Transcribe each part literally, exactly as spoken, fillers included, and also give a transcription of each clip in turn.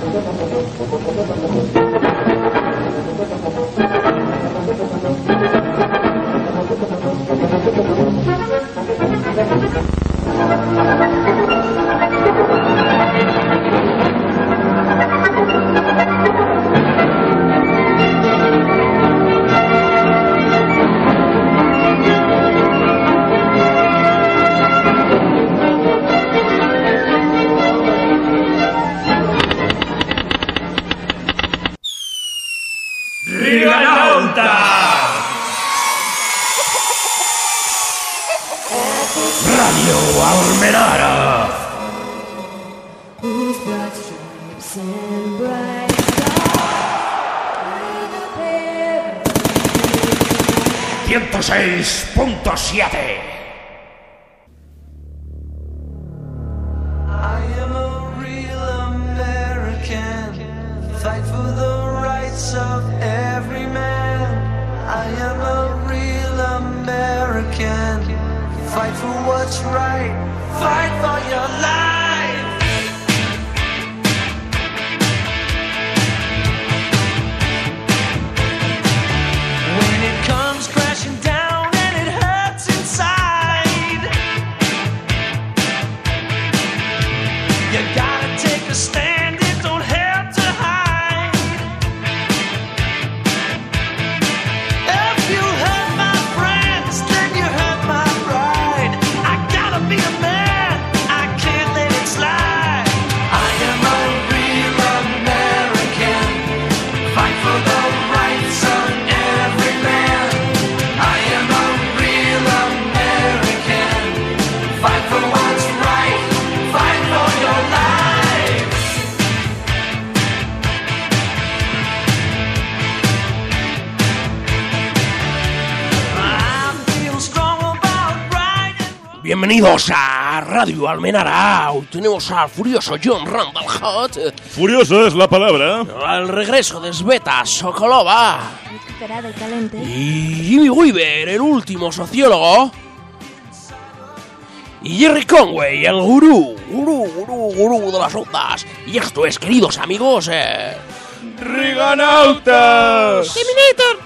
ciento seis punto siete. Bienvenidos a Radio Almenara. Hoy tenemos al furioso John Randall Hutt. Furioso es la palabra. Al regreso de Sveta Sokolova. Y Jimmy Weaver, el último sociólogo. Y Jerry Conway, el gurú, gurú, gurú, gurú de las ondas. Y esto es, queridos amigos, eh... ¡Riganautas! ¡Terminator!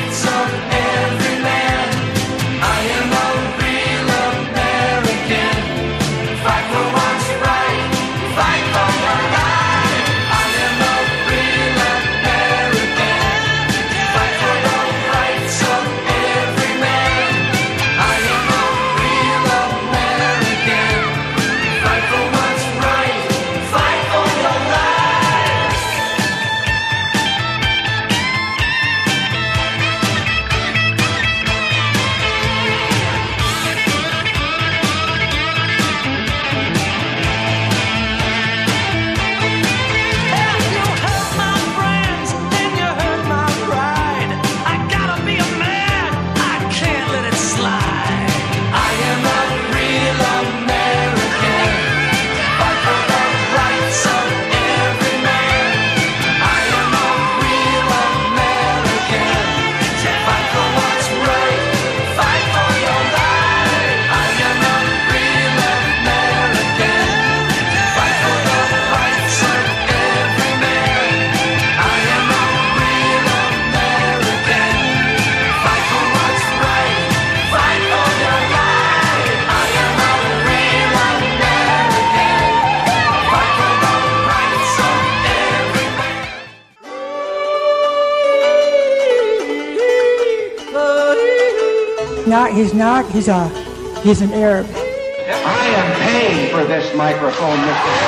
Not, he's not. He's a, he's an Arab. I am paying for this microphone,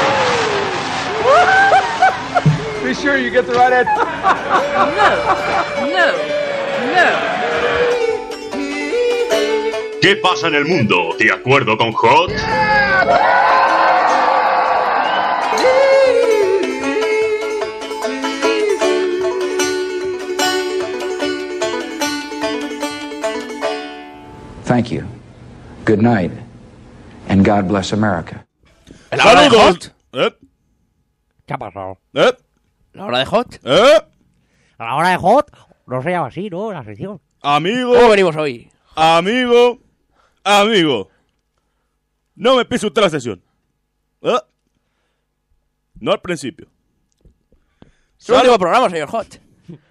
Mister Be sure you get the right answer. No, no, no. ¿Qué pasa en el mundo? ¿De acuerdo con Hot? Thank you. Good night. And God bless America. ¿La hora de Hot? ¿Eh? ¿Qué ha pasado? ¿Eh? ¿La hora de Hot? ¿Eh? A la hora de Hot no se llama así, ¿no? La sección. Amigo. ¿Cómo venimos hoy? Amigo. Amigo. No me pise usted la sesión. ¿Eh? No al principio. Es el último programa, señor Hot.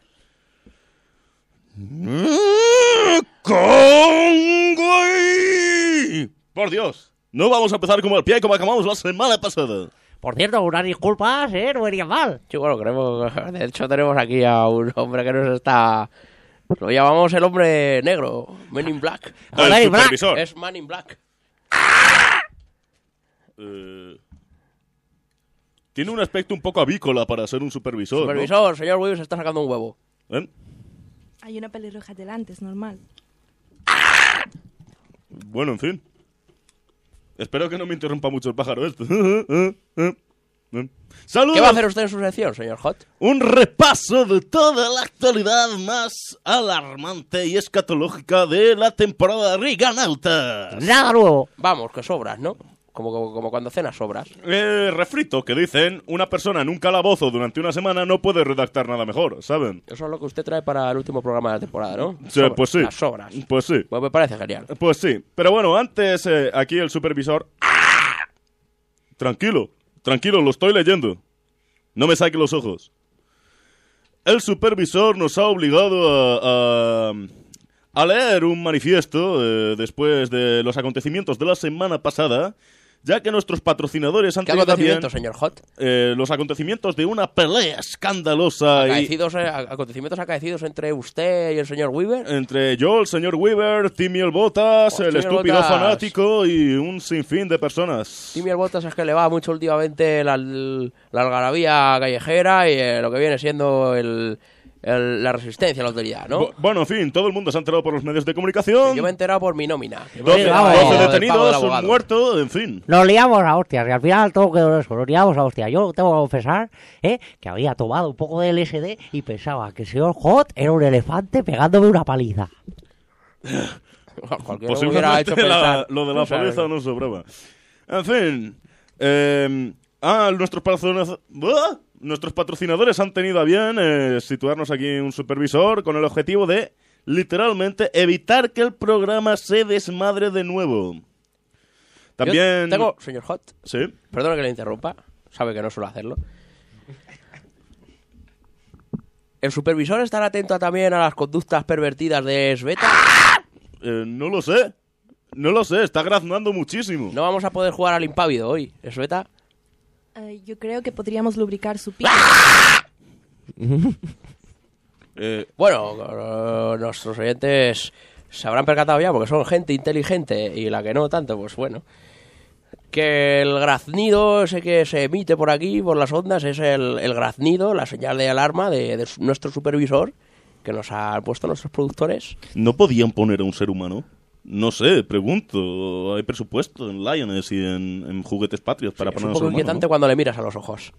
¡Conway! Por Dios, no vamos a empezar como el pie como acabamos la semana pasada. Por cierto, unas disculpas, ¿eh? No venía mal. Sí, bueno, creemos, de hecho tenemos aquí a un hombre que nos está... Lo llamamos el hombre negro, Men in Black. El Man in Black. supervisor. Es Man in Black. Eh, tiene un aspecto un poco avícola para ser un supervisor, Supervisor, señor Weaver se está sacando un huevo. ¿no? ¿Eh? Hay una pelirroja delante, es normal. Bueno, en fin. Espero que no me interrumpa mucho el pájaro este. ¡Saludos! ¿Qué va a hacer usted en su sección, señor Hot? Un repaso de toda la actualidad más alarmante y escatológica de la temporada Riganautas. Nada nuevo. Vamos, que sobras, ¿no? Como, como, como cuando cenas sobras. Eh, refrito, que dicen, una persona en un calabozo durante una semana no puede redactar nada mejor, ¿saben? Eso es lo que usted trae para el último programa de la temporada, ¿no? Sí, Sobras, pues sí. Las sobras. Pues sí. Pues me parece genial. Pues sí. Pero bueno, antes eh, aquí el supervisor... Tranquilo, tranquilo, lo estoy leyendo. No me saque los ojos. El supervisor nos ha obligado a, a, a leer un manifiesto eh, después de los acontecimientos de la semana pasada, ya que nuestros patrocinadores han ¿Qué tenido también acontecimientos, señor Hot? eh, los acontecimientos de una pelea escandalosa y, Acaecidos, eh, acontecimientos acaecidos entre usted y el señor Weaver. entre yo, el señor Weaver, Timmy el Botas, Oh, el Timmy el estúpido Botas. fanático y un sinfín de personas. Timmy el Botas es que le va mucho últimamente la, la algarabía callejera y eh, lo que viene siendo el, el- la resistencia a la autoridad, ¿no? Bu- bueno, en fin, todo el mundo se ha enterado por los medios de comunicación. Yo me he enterado por mi nómina. Que me doce, he enterado doce del pago del detenidos, un abogado. muerto, en fin. Nos liamos a hostias y al final todo quedó en eso. Nos liamos a hostias. Yo tengo que confesar ¿eh? que había tomado un poco de L S D y pensaba que el señor Hot era un elefante pegándome una paliza. Cualquiera me hubiera hecho Posiblemente la- pensar. lo de la O sea, paliza no sobraba. En fin. Eh, ah, nuestros patrocinadores, nuestros patrocinadores han tenido a bien eh, situarnos aquí un supervisor con el objetivo de, literalmente, evitar que el programa se desmadre de nuevo. yo También... tengo, señor Hot, Sí. perdona que le interrumpa, sabe que no suelo hacerlo. ¿El supervisor estará atento a- también a las conductas pervertidas de Sveta? Eh, no lo sé. No lo sé, está graznando muchísimo. No vamos a poder jugar al impávido hoy, ¿eh, Sveta? Eh, yo creo que podríamos lubricar su pico. Eh, Bueno, eh, nuestros oyentes se habrán percatado ya porque son gente inteligente y la que no tanto, pues bueno. Que el graznido ese que se emite por aquí, por las ondas, es el, el graznido, la señal de alarma de, de su- nuestro supervisor que nos han puesto nuestros productores. ¿No podían poner a un ser humano? No sé, pregunto. Hay presupuesto en Lioness y en, en Juguetes Patrios para Es poner un a un poco ser humano, inquietante ¿no? cuando le miras a los ojos.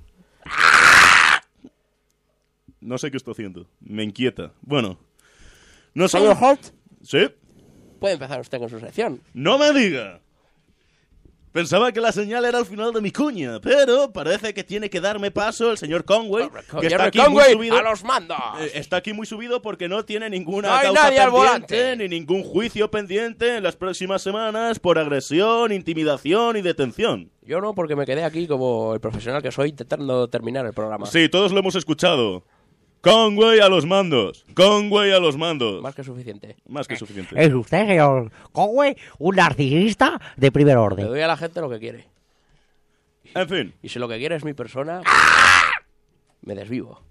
No sé qué estoy haciendo. Me inquieta. Bueno. No sé. Señor Holt, ¿Sí? puede empezar usted con su sección. ¡No me diga! Pensaba que la señal era al final de mi cuña, pero parece que tiene que darme paso el señor Conway, que está aquí muy Conway, subido. a los mandos. Eh, Está aquí muy subido porque no tiene ninguna No hay causa nadie al pendiente volante. ni ningún juicio pendiente en las próximas semanas por agresión, intimidación y detención. Yo no, porque me quedé aquí como el profesional que soy intentando terminar el programa. Sí, todos lo hemos escuchado. Conway a los mandos. Conway a los mandos. Más que suficiente. Más que suficiente. Es usted, señor Conway, un narcisista de primer Le orden. doy a la gente lo que quiere. En fin. Y si lo que quiere es mi persona, me desvivo.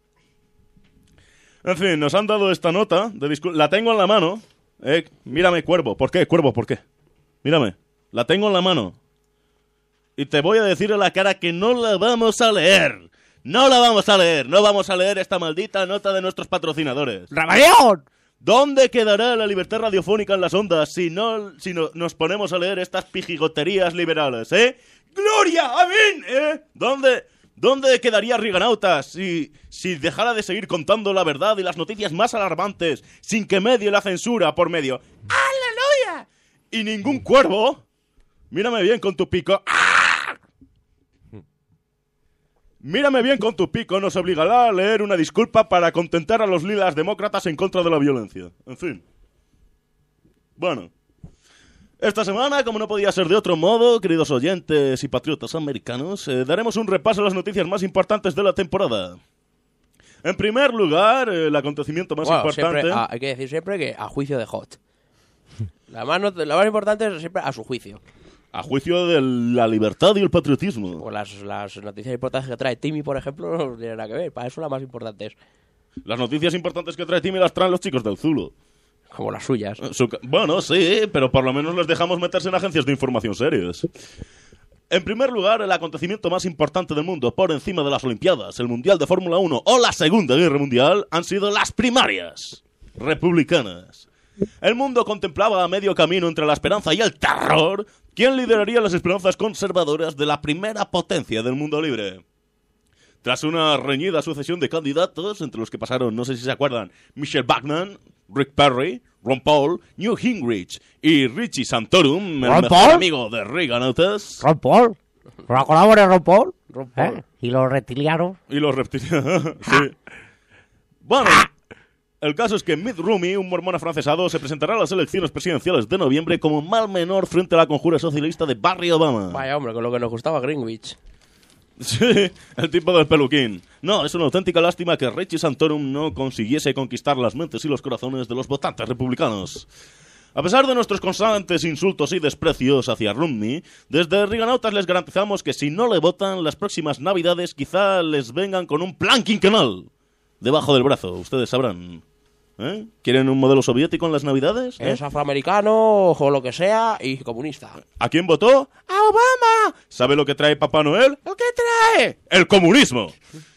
En fin, nos han dado esta nota de discul- La tengo en la mano. Eh, mírame, cuervo. ¿Por qué, cuervo? ¿Por qué? Mírame. La tengo en la mano. Y te voy a decir a la cara que no la vamos a leer. No la vamos a leer. No vamos a leer esta maldita nota de nuestros patrocinadores. ¡Rebelión! ¿Dónde quedará la libertad radiofónica en las ondas si no, si no nos ponemos a leer estas pijigoterías liberales, eh? ¡Gloria! ¡Amén! ¿Eh? ¿Dónde, dónde quedaría Riganautas si, si dejara de seguir contando la verdad y las noticias más alarmantes sin que medie la censura por medio? ¡Aleluya! Y ningún cuervo, mírame bien con tu pico, mírame bien con tu pico, nos obligará a leer una disculpa para contentar a los lilas demócratas en contra de la violencia. En fin. Bueno. Esta semana, como no podía ser de otro modo, queridos oyentes y patriotas americanos, eh, daremos un repaso a las noticias más importantes de la temporada. En primer lugar, el acontecimiento más Bueno, importante... siempre, a- hay que decir siempre que a juicio de Hot. La más, not- la más importante es siempre a su juicio. A juicio de la libertad y el patriotismo. Pues las, las noticias importantes que trae Timmy, por ejemplo, no tienen nada que ver. Para eso la más importante es Las noticias importantes que trae Timmy las traen los chicos del Zulo. como las suyas. Su ca- Bueno, sí, pero por lo menos les dejamos meterse en agencias de información serias. En primer lugar, el acontecimiento más importante del mundo, por encima de las Olimpiadas, el Mundial de Fórmula uno o la Segunda Guerra Mundial, han sido las primarias republicanas. El mundo contemplaba a medio camino entre la esperanza y el terror quién lideraría las esperanzas conservadoras de la primera potencia del mundo libre. Tras una reñida sucesión de candidatos, entre los que pasaron, no sé si se acuerdan, Michelle Bachmann, Rick Perry, Ron Paul, Newt Gingrich y Richie Santorum, el ¿Ron mejor Paul? amigo de Reaganautas, Ron Paul. ¿Nos acordamos de Ron Paul? Ron Paul. ¿Eh? Y los reptilianos. y los reptilianos. Sí. Bueno, el caso es que Mitt Romney, un mormón afrancesado, se presentará a las elecciones presidenciales de noviembre como mal menor frente a la conjura socialista de Barry Obama. Vaya hombre, con lo que nos gustaba Greenwich. Sí, el tipo del peluquín. No, es una auténtica lástima que Richie Santorum no consiguiese conquistar las mentes y los corazones de los votantes republicanos. A pesar de nuestros constantes insultos y desprecios hacia Romney, desde Reaganautas les garantizamos que si no le votan, las próximas navidades quizá les vengan con un plan quinquenal debajo del brazo, ustedes sabrán. ¿Eh? ¿Quieren un modelo soviético en las navidades? ¿Eh? Es afroamericano o lo que sea y comunista. ¿A quién votó? ¡A Obama! ¿Sabe lo que trae Papá Noel? ¿El qué trae? ¡El comunismo!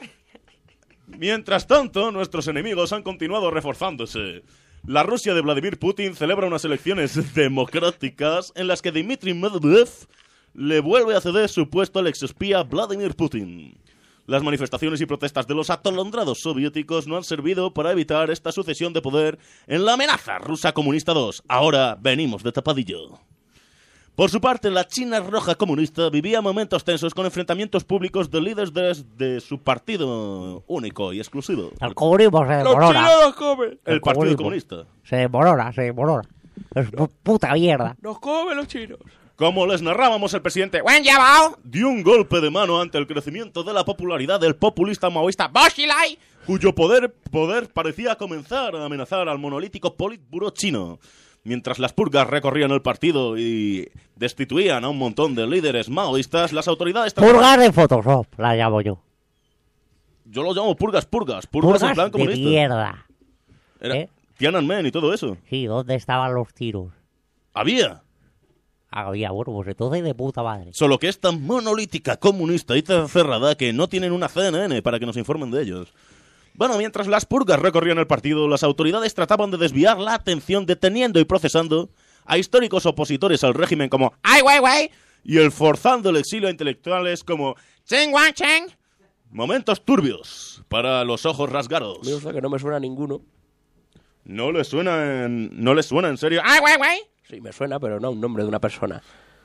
Mientras tanto, nuestros enemigos han continuado reforzándose. La Rusia de Vladimir Putin celebra unas elecciones democráticas en las que Dmitry Medvedev le vuelve a ceder su puesto al exespía Vladimir Putin. Las manifestaciones y protestas de los atolondrados soviéticos no han servido para evitar esta sucesión de poder en la amenaza rusa comunista dos. Ahora venimos de tapadillo. Por su parte, la China Roja Comunista vivía momentos tensos con enfrentamientos públicos de líderes de, de su partido único y exclusivo. El comunismo se ¡Los desmorona. chinos nos comen! El, el Partido comunismo. Comunista. Se desmorona, se desmorona. Es pu- puta mierda. ¡Nos comen los chinos! Como les narrábamos, el presidente Wen Jiabao dio un golpe de mano ante el crecimiento de la popularidad del populista maoísta Bo Xilai, cuyo poder, poder parecía comenzar a amenazar al monolítico Politburo chino. Mientras las purgas recorrían el partido y destituían a un montón de líderes maoístas, las autoridades... Purgas de Photoshop, la llamo yo. Yo lo llamo purgas, purgas. Purgas, Purgas en plan de comunista. mierda. Era ¿Eh? Tiananmen y todo eso. Sí, ¿dónde estaban los tiros? Había. Había, bueno, pues entonces de puta madre. Solo que es tan monolítica, comunista y tan cerrada que no tienen una C N N para que nos informen de ellos. Bueno, mientras las purgas recorrían el partido, las autoridades trataban de desviar la atención deteniendo y procesando a históricos opositores al régimen como Ai Weiwei y el forzando el exilio a intelectuales como Chen Guangcheng. Momentos turbios para los ojos rasgados. Me gusta que no me suena a ninguno. ¿No les suena en, no les suena en serio? Ai Weiwei. Sí, me suena, pero no un nombre de una persona.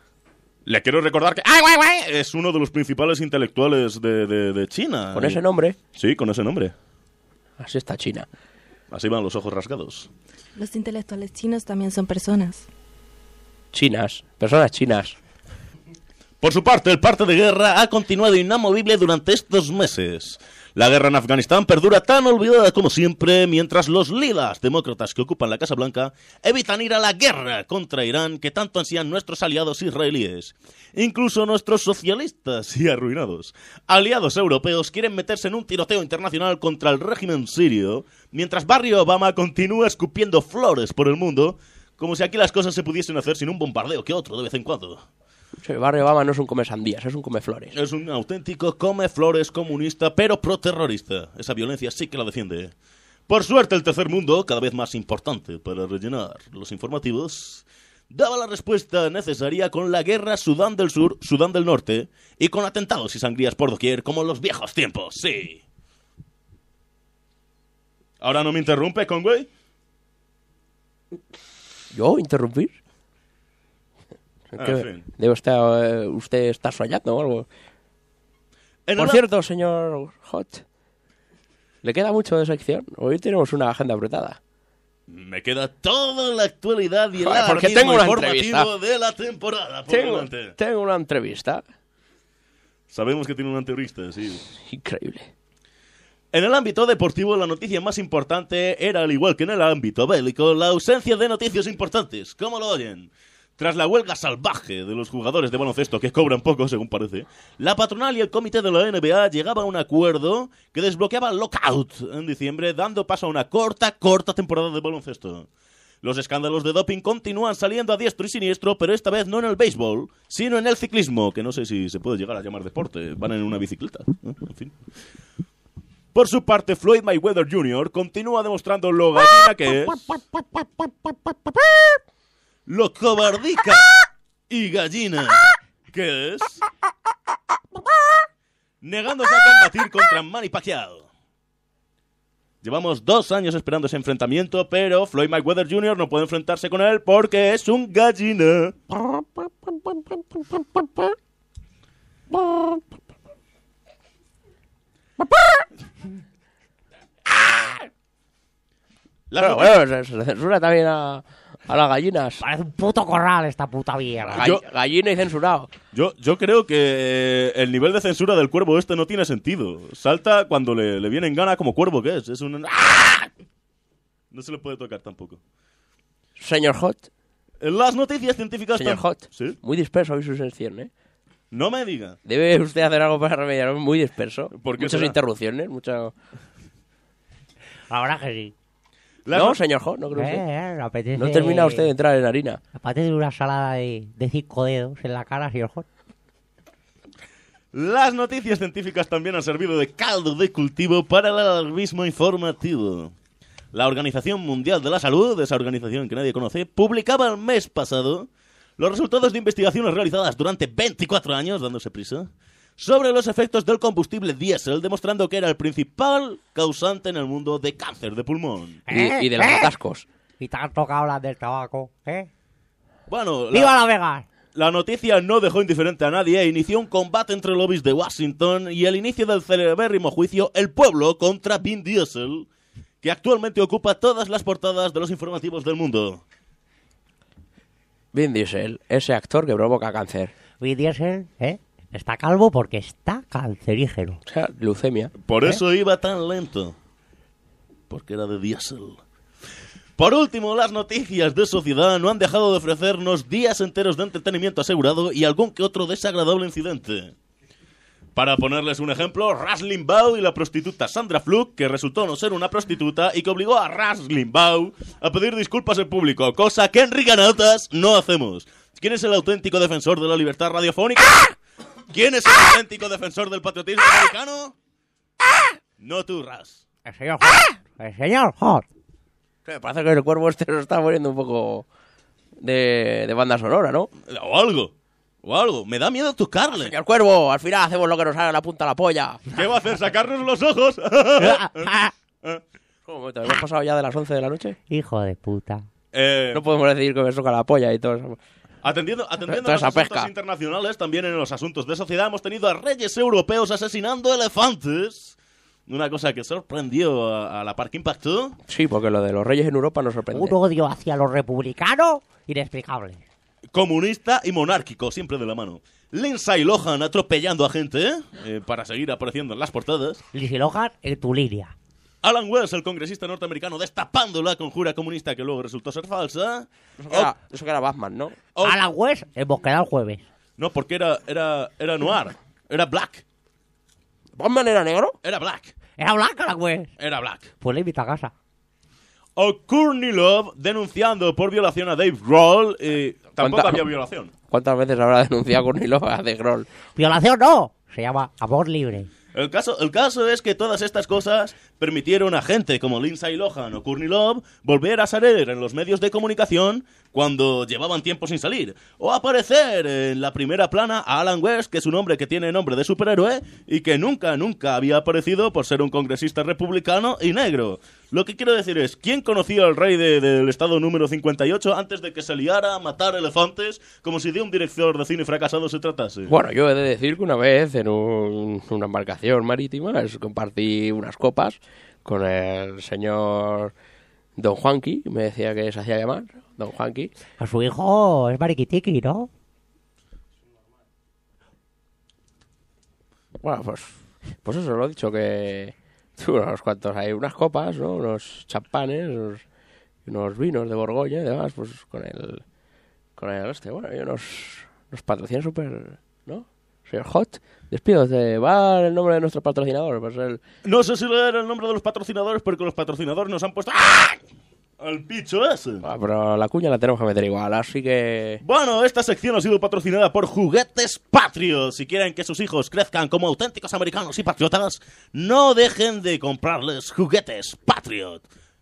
Le quiero recordar que Ai Weiwei es uno de los principales intelectuales de, de, de China. Con ese nombre, Sí, con ese nombre. así está China. Así van los ojos rasgados. Los intelectuales chinos también son personas. Chinas, personas chinas. Por su parte, el parte de guerra ha continuado inamovible durante estos meses. La guerra en Afganistán perdura tan olvidada como siempre, mientras los lilas demócratas que ocupan la Casa Blanca evitan ir a la guerra contra Irán que tanto ansían nuestros aliados israelíes. Incluso nuestros socialistas y arruinados aliados europeos quieren meterse en un tiroteo internacional contra el régimen sirio, mientras Barry Obama continúa escupiendo flores por el mundo, como si aquí las cosas se pudiesen hacer sin un bombardeo que otro de vez en cuando. Sí, Barry Obama no es un come sandías, es un come flores. Es un auténtico come flores comunista, pero pro-terrorista. Esa violencia sí que la defiende. Por suerte, el tercer mundo, cada vez más importante para rellenar los informativos, daba la respuesta necesaria con la guerra Sudán del Sur, Sudán del Norte, y con atentados y sangrías por doquier como en los viejos tiempos, sí. ¿Ahora no me interrumpe, Conway? ¿Yo interrumpir? Ah, ¿Qué- en fin. ¿Debe estar, eh, usted está soñando o algo? En Por el- cierto, señor Hot, ¿le queda mucho de sección? Hoy tenemos una agenda apretada. Me queda toda la actualidad y el Joder, porque alarmismo tengo una informativo entrevista. de la temporada. Por Tengo, delante. tengo una entrevista Sabemos que tiene un anteurista, sí. increíble. En el ámbito deportivo, la noticia más importante era, al igual que en el ámbito bélico, la ausencia de noticias importantes. ¿Cómo lo oyen? Tras la huelga salvaje de los jugadores de baloncesto, que cobran poco, según parece, la patronal y el comité de la N B A llegaban a un acuerdo que desbloqueaba el lockout en diciembre, dando paso a una corta, corta temporada de baloncesto. Los escándalos de doping continúan saliendo a diestro y siniestro, pero esta vez no en el béisbol, sino en el ciclismo, que no sé si se puede llegar a llamar deporte. Van en una bicicleta. ¿eh? En fin. Por su parte, Floyd Mayweather junior continúa demostrando lo gallina que es, lo cobardica y gallina que es, negándose a combatir contra Manny Pacquiao. Llevamos dos años esperando ese enfrentamiento, pero Floyd Mayweather junior no puede enfrentarse con él porque es un gallina. La Pero bueno, se, se le censura también a, a las gallinas. Parece un puto corral esta puta mierda. Gall- Yo- Gallina y censurado. Yo, yo creo que el nivel de censura del cuervo este no tiene sentido. Salta cuando le, le viene en gana como cuervo que es. Es un... ¡Ah! No se le puede tocar tampoco. Señor Hot. En las noticias científicas... Señor tam- Hot. ¿Sí? Muy disperso hoy su sección, ¿eh? No me diga. Debe usted hacer algo para remediarlo. Muy disperso. ¿Por qué Muchas será? interrupciones, muchas... La verdad que sí. Las No, no- señor Hot, no creo Eh, usted. eh, me apetece... No termina usted de entrar en harina. Aparte de una salada de, de cinco dedos en la cara, señor Hot. Las noticias científicas también han servido de caldo de cultivo para el alarmismo informativo. La Organización Mundial de la Salud, esa organización que nadie conoce, publicaba el mes pasado los resultados de investigaciones realizadas durante veinticuatro años, dándose prisa, sobre los efectos del combustible diésel, demostrando que era el principal causante en el mundo de cáncer de pulmón. Y, y de los atascos. Y tanto que hablan del tabaco, ¿eh? Bueno, ¡Viva la, la Vegas! la noticia no dejó indiferente a nadie e inició un combate entre lobbies de Washington y el inicio del celebérrimo juicio El Pueblo contra Vin Diesel, que actualmente ocupa todas las portadas de los informativos del mundo. Vin Diesel, ese actor que provoca cáncer. Vin Diesel, ¿eh? Está calvo porque está cancerígeno. O sea, leucemia. Por ¿Eh? eso iba tan lento. Porque era de diésel. Por último, las noticias de sociedad no han dejado de ofrecernos días enteros de entretenimiento asegurado y algún que otro desagradable incidente. Para ponerles un ejemplo, Rush Limbaugh y la prostituta Sandra Fluke, que resultó no ser una prostituta y que obligó a Rush Limbaugh a pedir disculpas en público, cosa que en Riganautas no hacemos. ¿Quién es el auténtico defensor de la libertad radiofónica? ¿Quién es el auténtico defensor del patriotismo americano? No tú, Rush. El señor Hot. El señor Hot. Me parece que el cuervo este nos está poniendo un poco de, de banda sonora, ¿no? O algo. O algo. Me da miedo tocarle. Señor cuervo, al final hacemos lo que nos sale a la punta de la polla. ¿Qué va a hacer? ¿Sacarnos los ojos? Un momento, ¿hemos pasado ya de las once de la noche? Hijo de puta. eh, No podemos decidir que me toca la polla y todo eso. Atendiendo, atendiendo Toda a los esa asuntos pesca. internacionales, también en los asuntos de sociedad hemos tenido a reyes europeos asesinando elefantes. Una cosa que sorprendió a, a la par que impactó. Sí, porque lo de los reyes en Europa nos sorprende. Un odio hacia los republicanos inexplicable. Comunista y monárquico, siempre de la mano. Lindsay Lohan atropellando a gente, ¿eh? Eh, para seguir apareciendo en las portadas. Lizzie Lohan en tu línea. Alan Wells, el congresista norteamericano, destapando la conjura comunista que luego resultó ser falsa. Eso que, era, eso que era Batman, ¿no? Oh, Alan West hemos quedado el jueves. no, porque era, era, era noir. Era black. ¿Batman era negro? Era black. Era blanca Alan West. Era black. Pues le invita a casa. O Courtney Love denunciando por violación a Dave Grohl. Y tampoco ¿Cuánta- había violación. ¿Cuántas veces habrá denunciado Courtney Love a The Grohl? Violación no. Se llama amor libre. El caso, el caso es que todas estas cosas permitieron a gente como Lindsay Lohan o Courtney Love volver a salir en los medios de comunicación cuando llevaban tiempo sin salir. O aparecer en la primera plana a Alan West, que es un hombre que tiene nombre de superhéroe y que nunca, nunca había aparecido por ser un congresista republicano y negro. Lo que quiero decir es, ¿quién conocía al rey de- del estado número cincuenta y ocho antes de que se liara a matar elefantes como si de un director de cine fracasado se tratase? Bueno, yo he de decir que una vez en un- una embarcación marítima es- compartí unas copas con el señor Don Juanqui, me decía que se hacía llamar Don Juanqui. A su hijo es mariquitiqui, ¿no? Bueno, pues, pues eso lo he dicho, que Unos cuantos, hay unas copas, ¿no? Unos champanes, unos, unos vinos de Borgoña y demás, pues con el... Con el este, bueno, y unos, unos patrocinios súper... ¿No? Señor Hot, despídose. Va el nombre de nuestro patrocinador. Pues el... No sé si leer el nombre de los patrocinadores porque los patrocinadores nos han puesto... ¡Ah! Al picho ese. Ah, pero la cuña la tenemos que meter igual, así que... Bueno, esta sección ha sido patrocinada por Juguetes Patriot. Si quieren que sus hijos crezcan como auténticos americanos y patriotas, no dejen de comprarles Juguetes Patriot.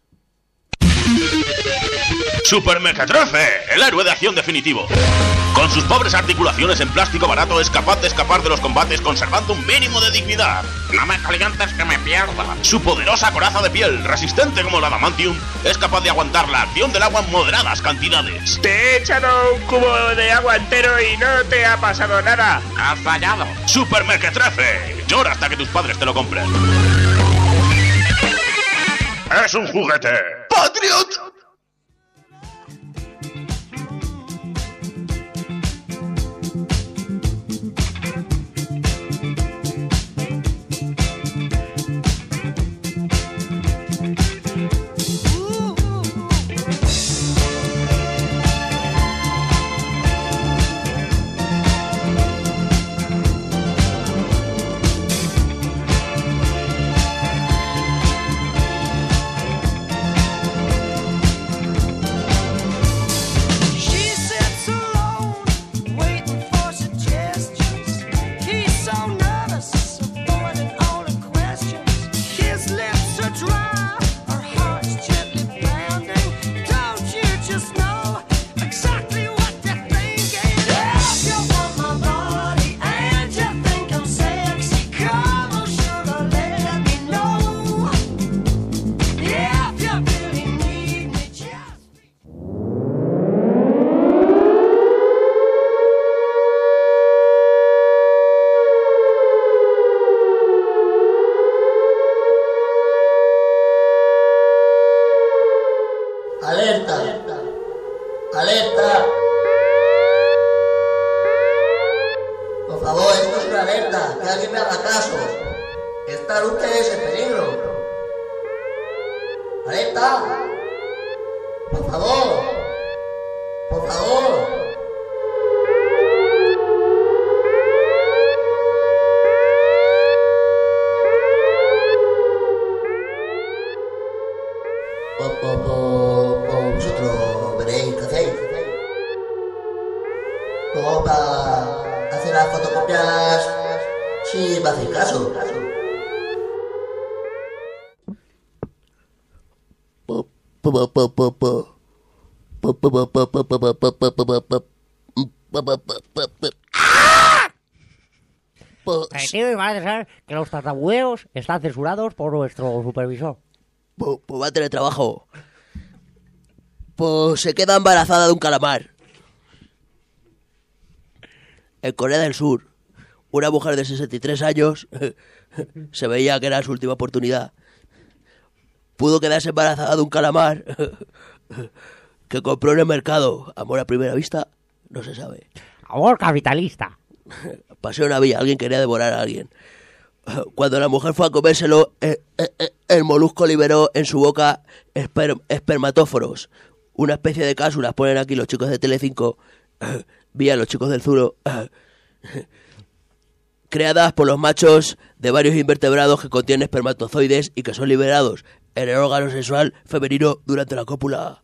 Super Mequetrefe, el héroe de acción definitivo. Con sus pobres articulaciones en plástico barato es capaz de escapar de los combates conservando un mínimo de dignidad. No me calientes que me pierda. Su poderosa coraza de piel, resistente como la adamantium, es capaz de aguantar la acción del agua en moderadas cantidades. Te he echado un cubo de agua entero y no te ha pasado nada. Has fallado. Super Mequetrefe, llora hasta que tus padres te lo compren. Es un juguete Patriot. Alerta. Alerta. Por favor, esto es una alerta. Que alguien me haga caso. Están ustedes en peligro. Alerta. Por favor. Por favor. Por, por, por, por vosotros veréis qué hacéis. Como para hacer las fotocopias si me hacéis caso. Permitido y parece ser que los tartamudeos están censurados por nuestro supervisor. Pues, pues va a tener trabajo. Pues se queda embarazada de un calamar. En Corea del Sur, una mujer de sesenta y tres años se veía que era su última oportunidad. Pudo quedarse embarazada de un calamar que compró en el mercado. Amor a primera vista, no se sabe. Amor capitalista. Paseo una vía, alguien quería devorar a alguien. Cuando la mujer fue a comérselo, eh, eh, el molusco liberó en su boca esper espermatóforos, una especie de cápsulas, ponen aquí los chicos de Telecinco, eh, vía los chicos del Zuro, eh, creadas por los machos de varios invertebrados que contienen espermatozoides y que son liberados en el órgano sexual femenino durante la cópula.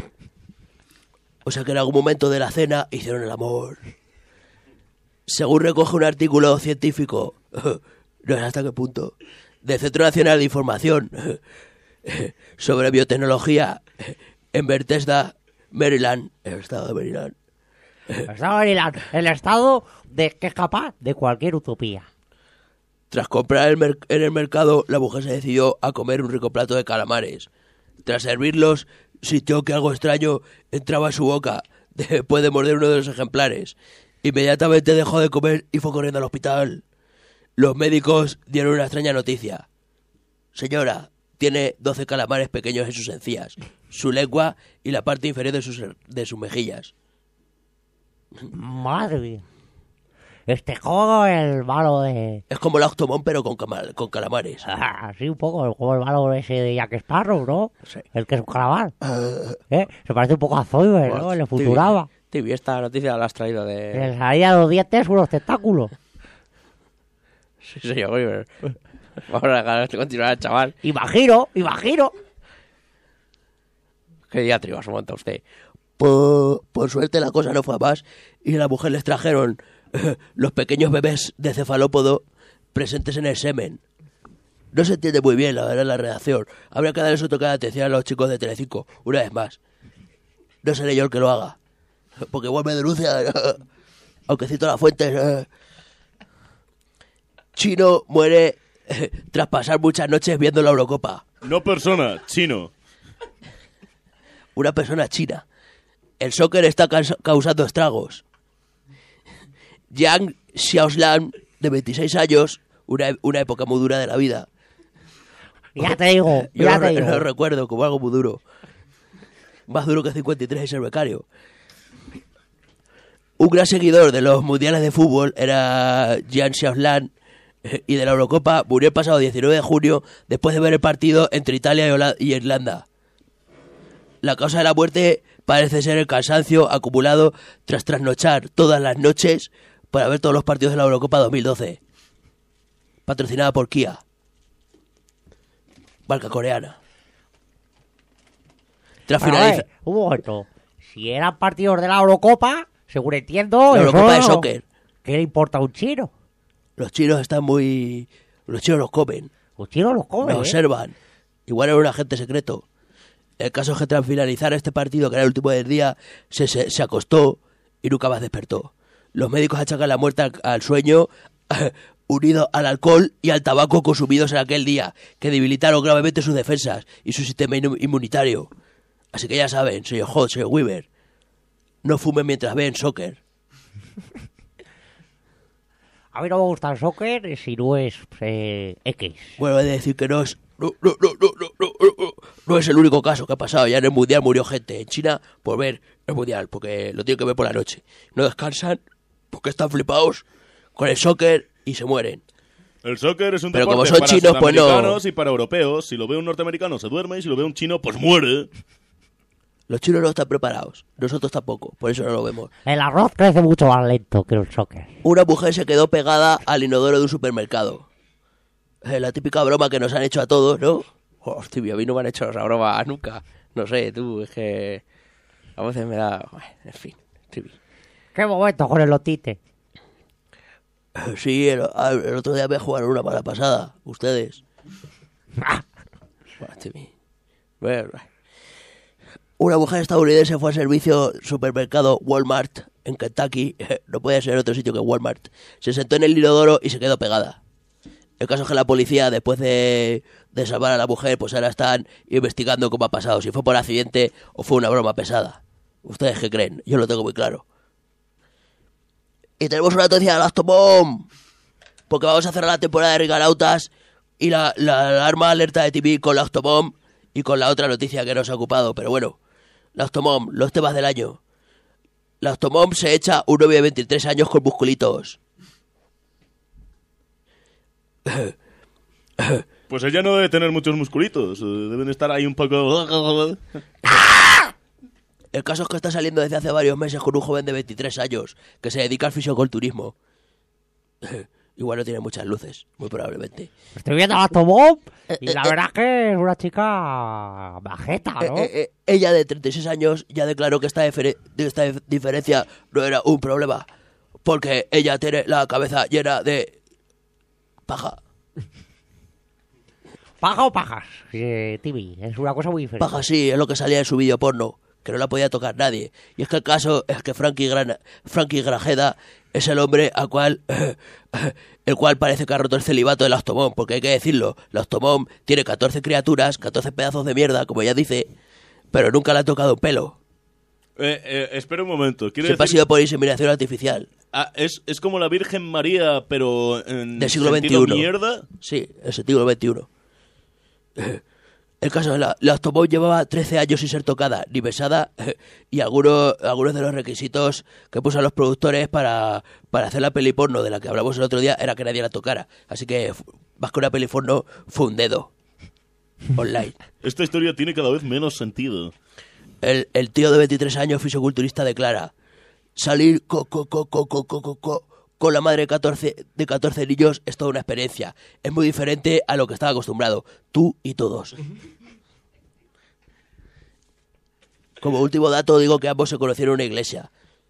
O sea que en algún momento de la cena hicieron el amor. Según recoge un artículo científico, no sé hasta qué punto, del Centro Nacional de Información sobre Biotecnología en Bethesda, Maryland, el estado de Maryland. El estado de Maryland, el estado de que es capaz de cualquier utopía. Tras comprar el mer en el mercado, la mujer se decidió a comer un rico plato de calamares. Tras servirlos, sintió que algo extraño entraba en su boca después de morder uno de los ejemplares. Inmediatamente dejó de comer y fue corriendo al hospital. Los médicos dieron una extraña noticia. Señora, tiene doce calamares pequeños en sus encías, su lengua y la parte inferior de sus, de sus mejillas. Madre mía. Este juego es el malo de... Es como el Octomón, pero con, cama- con calamares. Sí, un poco, el juego el malo ese de Jack Sparrow, ¿no? Sí. El que es un calamar. ¿Eh? Se parece un poco a Zoidberg, ¿no? El de Futurama. Tibi, esta noticia la has traído de... Le salían los dientes unos tentáculos. Sí, señor Oliver. Vamos a dejar de continuar, chaval. Imagino, imagino. Qué diatriba se monta usted. Por, por suerte la cosa no fue a más y a la mujer les trajeron eh, los pequeños bebés de cefalópodo presentes en el semen. No se entiende muy bien, la verdad, la redacción. Habría que darles un toque de atención a los chicos de Telecinco, una vez más. No seré yo el que lo haga, porque igual me denuncia, aunque cito la fuente. Eh. Chino muere eh, tras pasar muchas noches viendo la Eurocopa. No persona, chino. Una persona china. El soccer está causa- causando estragos. Yang Xiaoslan, de veintiséis años, una, e- una época muy dura de la vida. Ya te digo, Yo ya lo, te re- digo. lo recuerdo como algo muy duro. Más duro que cincuenta y tres y ser becario. Un gran seguidor de los mundiales de fútbol era Yang Xiaoslan, eh, y de la Eurocopa murió el pasado diecinueve de junio después de ver el partido entre Italia y, Hola- y Irlanda. La causa de la muerte parece ser el cansancio acumulado tras trasnochar todas las noches para ver todos los partidos de la Eurocopa dos mil doce. Patrocinada por Kia. Marca coreana. Tras Pero, a finalizar... ver, un momento. Si eran partidos de la Eurocopa, según entiendo... La eso Eurocopa de no- soccer. ¿Qué le importa a un chino? Los chinos están muy... Los chinos los comen. Los chinos los comen, Los ¿eh? observan. Igual era un agente secreto. El caso es que tras finalizar este partido, que era el último del día, se, se, se acostó y nunca más despertó. Los médicos achacan la muerte al, al sueño unido al alcohol y al tabaco consumidos en aquel día, que debilitaron gravemente sus defensas y su sistema inmu- inmunitario. Así que ya saben, señor Hodge, señor Weaver, no fumen mientras ven soccer. A mí no me gusta el soccer si no es eh, X. Bueno, he de decir que no es... No, no, no, no, no, no, no, no es el único caso que ha pasado. Ya en el Mundial murió gente en China por ver el Mundial, porque lo tienen que ver por la noche. No descansan porque están flipados con el soccer y se mueren. El soccer es un Pero deporte como son para chinos, pues no. sudamericanos y para europeos. Si lo ve un norteamericano se duerme y si lo ve un chino pues muere. Los chinos no están preparados, nosotros tampoco, por eso no lo vemos. El arroz crece mucho más lento que el soccer. Una mujer se quedó pegada al inodoro de un supermercado. Eh, la típica broma que nos han hecho a todos, ¿no? Hostia, a mí no me han hecho esa broma nunca. No sé, tú, es que... A veces me da... En fin, Tibi. ¿Qué momento con el lotite? Eh, Sí, el, el otro día me jugaron una mala pasada, ustedes. Bueno, Tibi. Bueno, Una mujer estadounidense fue al servicio supermercado Walmart en Kentucky, no puede ser otro sitio que Walmart. Se sentó en el inodoro y se quedó pegada. El caso es que la policía, después de, de salvar a la mujer, pues ahora están investigando cómo ha pasado, si fue por accidente o fue una broma pesada. ¿Ustedes qué creen? Yo lo tengo muy claro. Y tenemos una noticia de Lactomom, porque vamos a cerrar la temporada de Riganautas y la, la alarma alerta de T V con Lactomom y con la otra noticia que nos ha ocupado, pero bueno. Lactomom, los temas del año. Lactomom se echa un novio de veintitrés años con musculitos. Pues ella no debe tener muchos musculitos. eh, Deben estar ahí un poco... El caso es que está saliendo desde hace varios meses con un joven de veintitrés años que se dedica al fisioculturismo. Igual no tiene muchas luces, muy probablemente. Estoy viendo a Tomón y la verdad es que es una chica bajeta, ¿no? Eh, eh, eh, ella de treinta y seis años ya declaró que esta, difere- esta dif- diferencia no era un problema, porque ella tiene la cabeza llena de paja. ¿Paja o pajas? Eh, Tibi, es una cosa muy diferente. Paja sí, es lo que salía en su vídeo porno, que no la podía tocar nadie. Y es que el caso es que Frankie, Gran Frankie Grajeda es el hombre al cual, el cual parece que ha roto el celibato de Lactomom, porque hay que decirlo, Lactomom tiene catorce criaturas, catorce pedazos de mierda, como ella dice, pero nunca le ha tocado un pelo. Eh, eh, espera un momento. ¿Quiere Siempre ha decir... sido por inseminación artificial. Ah, es, es como la Virgen María, pero en Del siglo sentido veintiuno. mierda. Sí, el siglo veintiuno. El caso es la, la Octomom llevaba trece años sin ser tocada, ni besada, y algunos, algunos de los requisitos que puso los productores para, para hacer la peli porno de la que hablamos el otro día era que nadie la tocara. Así que, más que una peli porno, fue un dedo. Online. Esta historia tiene cada vez menos sentido. El, el tío de veintitrés años, fisiculturista, declara: salir co, co, co, co, co, co, co, co, con la madre de catorce, de catorce niños es toda una experiencia. Es muy diferente a lo que estaba acostumbrado. Tú y todos. Como último dato, digo que ambos se conocieron en una iglesia.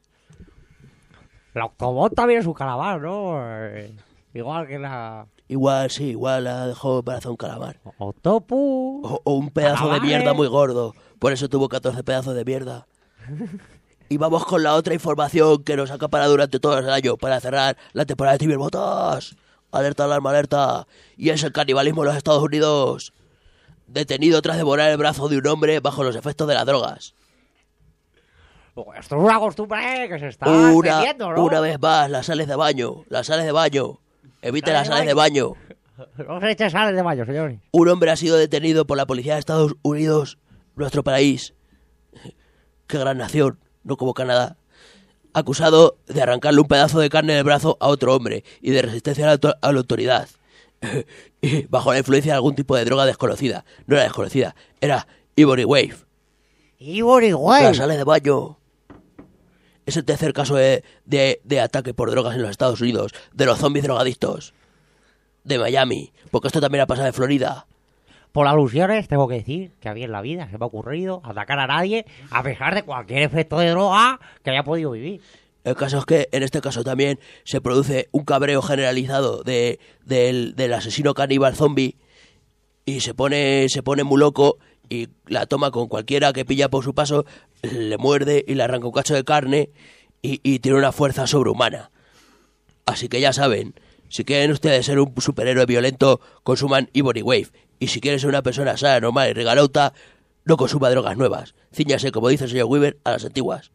La Octomom también es un calamar, ¿no? Eh, igual que la... Igual, sí, igual la dejó embarazada un calamar. Octopus. O, o un pedazo Calamares. de mierda muy gordo. Por eso tuvo catorce pedazos de mierda. Y vamos con la otra información que nos ha acaparado durante todo el año para cerrar la temporada de Tiberbotas. Alerta, alarma, alerta. Y es el canibalismo en los Estados Unidos. Detenido tras devorar el brazo de un hombre bajo los efectos de las drogas. Esto es una costumbre que se está Una, extendiendo, ¿no? una vez más, las sales de baño. Las sales de baño. Evite las sales de baño. No se eche sales de baño, señores. Un hombre ha sido detenido por la policía de Estados Unidos, nuestro país. Qué gran nación, no como Canadá. Acusado de arrancarle un pedazo de carne del brazo a otro hombre y de resistencia a la, auto- a la autoridad. Bajo la influencia de algún tipo de droga desconocida. No era desconocida, era Ivory Wave. Ivory Wave. Las sales de baño. Es el tercer caso de, de, de ataque por drogas en los Estados Unidos, de los zombies drogadictos, de Miami, porque esto también ha pasado en Florida. Por alusiones, tengo que decir que a mí en la vida se me ha ocurrido atacar a nadie a pesar de cualquier efecto de droga que haya podido vivir. El caso es que en este caso también se produce un cabreo generalizado de, del, del asesino caníbal zombie y se pone, se pone muy loco y la toma con cualquiera que pilla por su paso, le muerde y le arranca un cacho de carne y, y tiene una fuerza sobrehumana. Así que ya saben, si quieren ustedes ser un superhéroe violento, consuman Ivory Wave. Y si quieren ser una persona sana, normal y regalauta, no consuma drogas nuevas. Cíñase, como dice el señor Weaver, a las antiguas.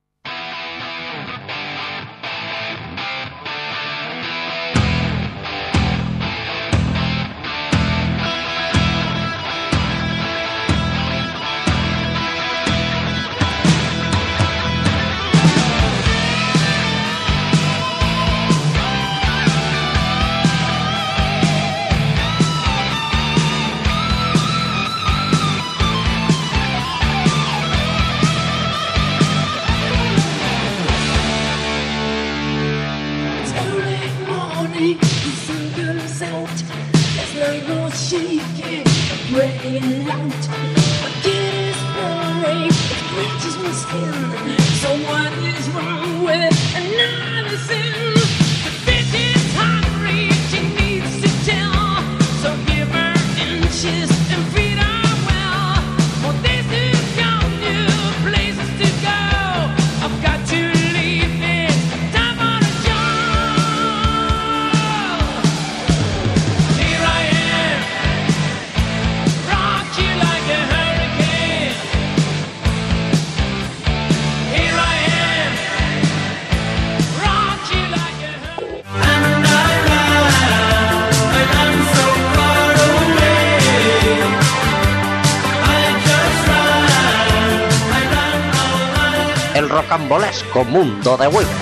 El rocambolesco mundo de Weaver.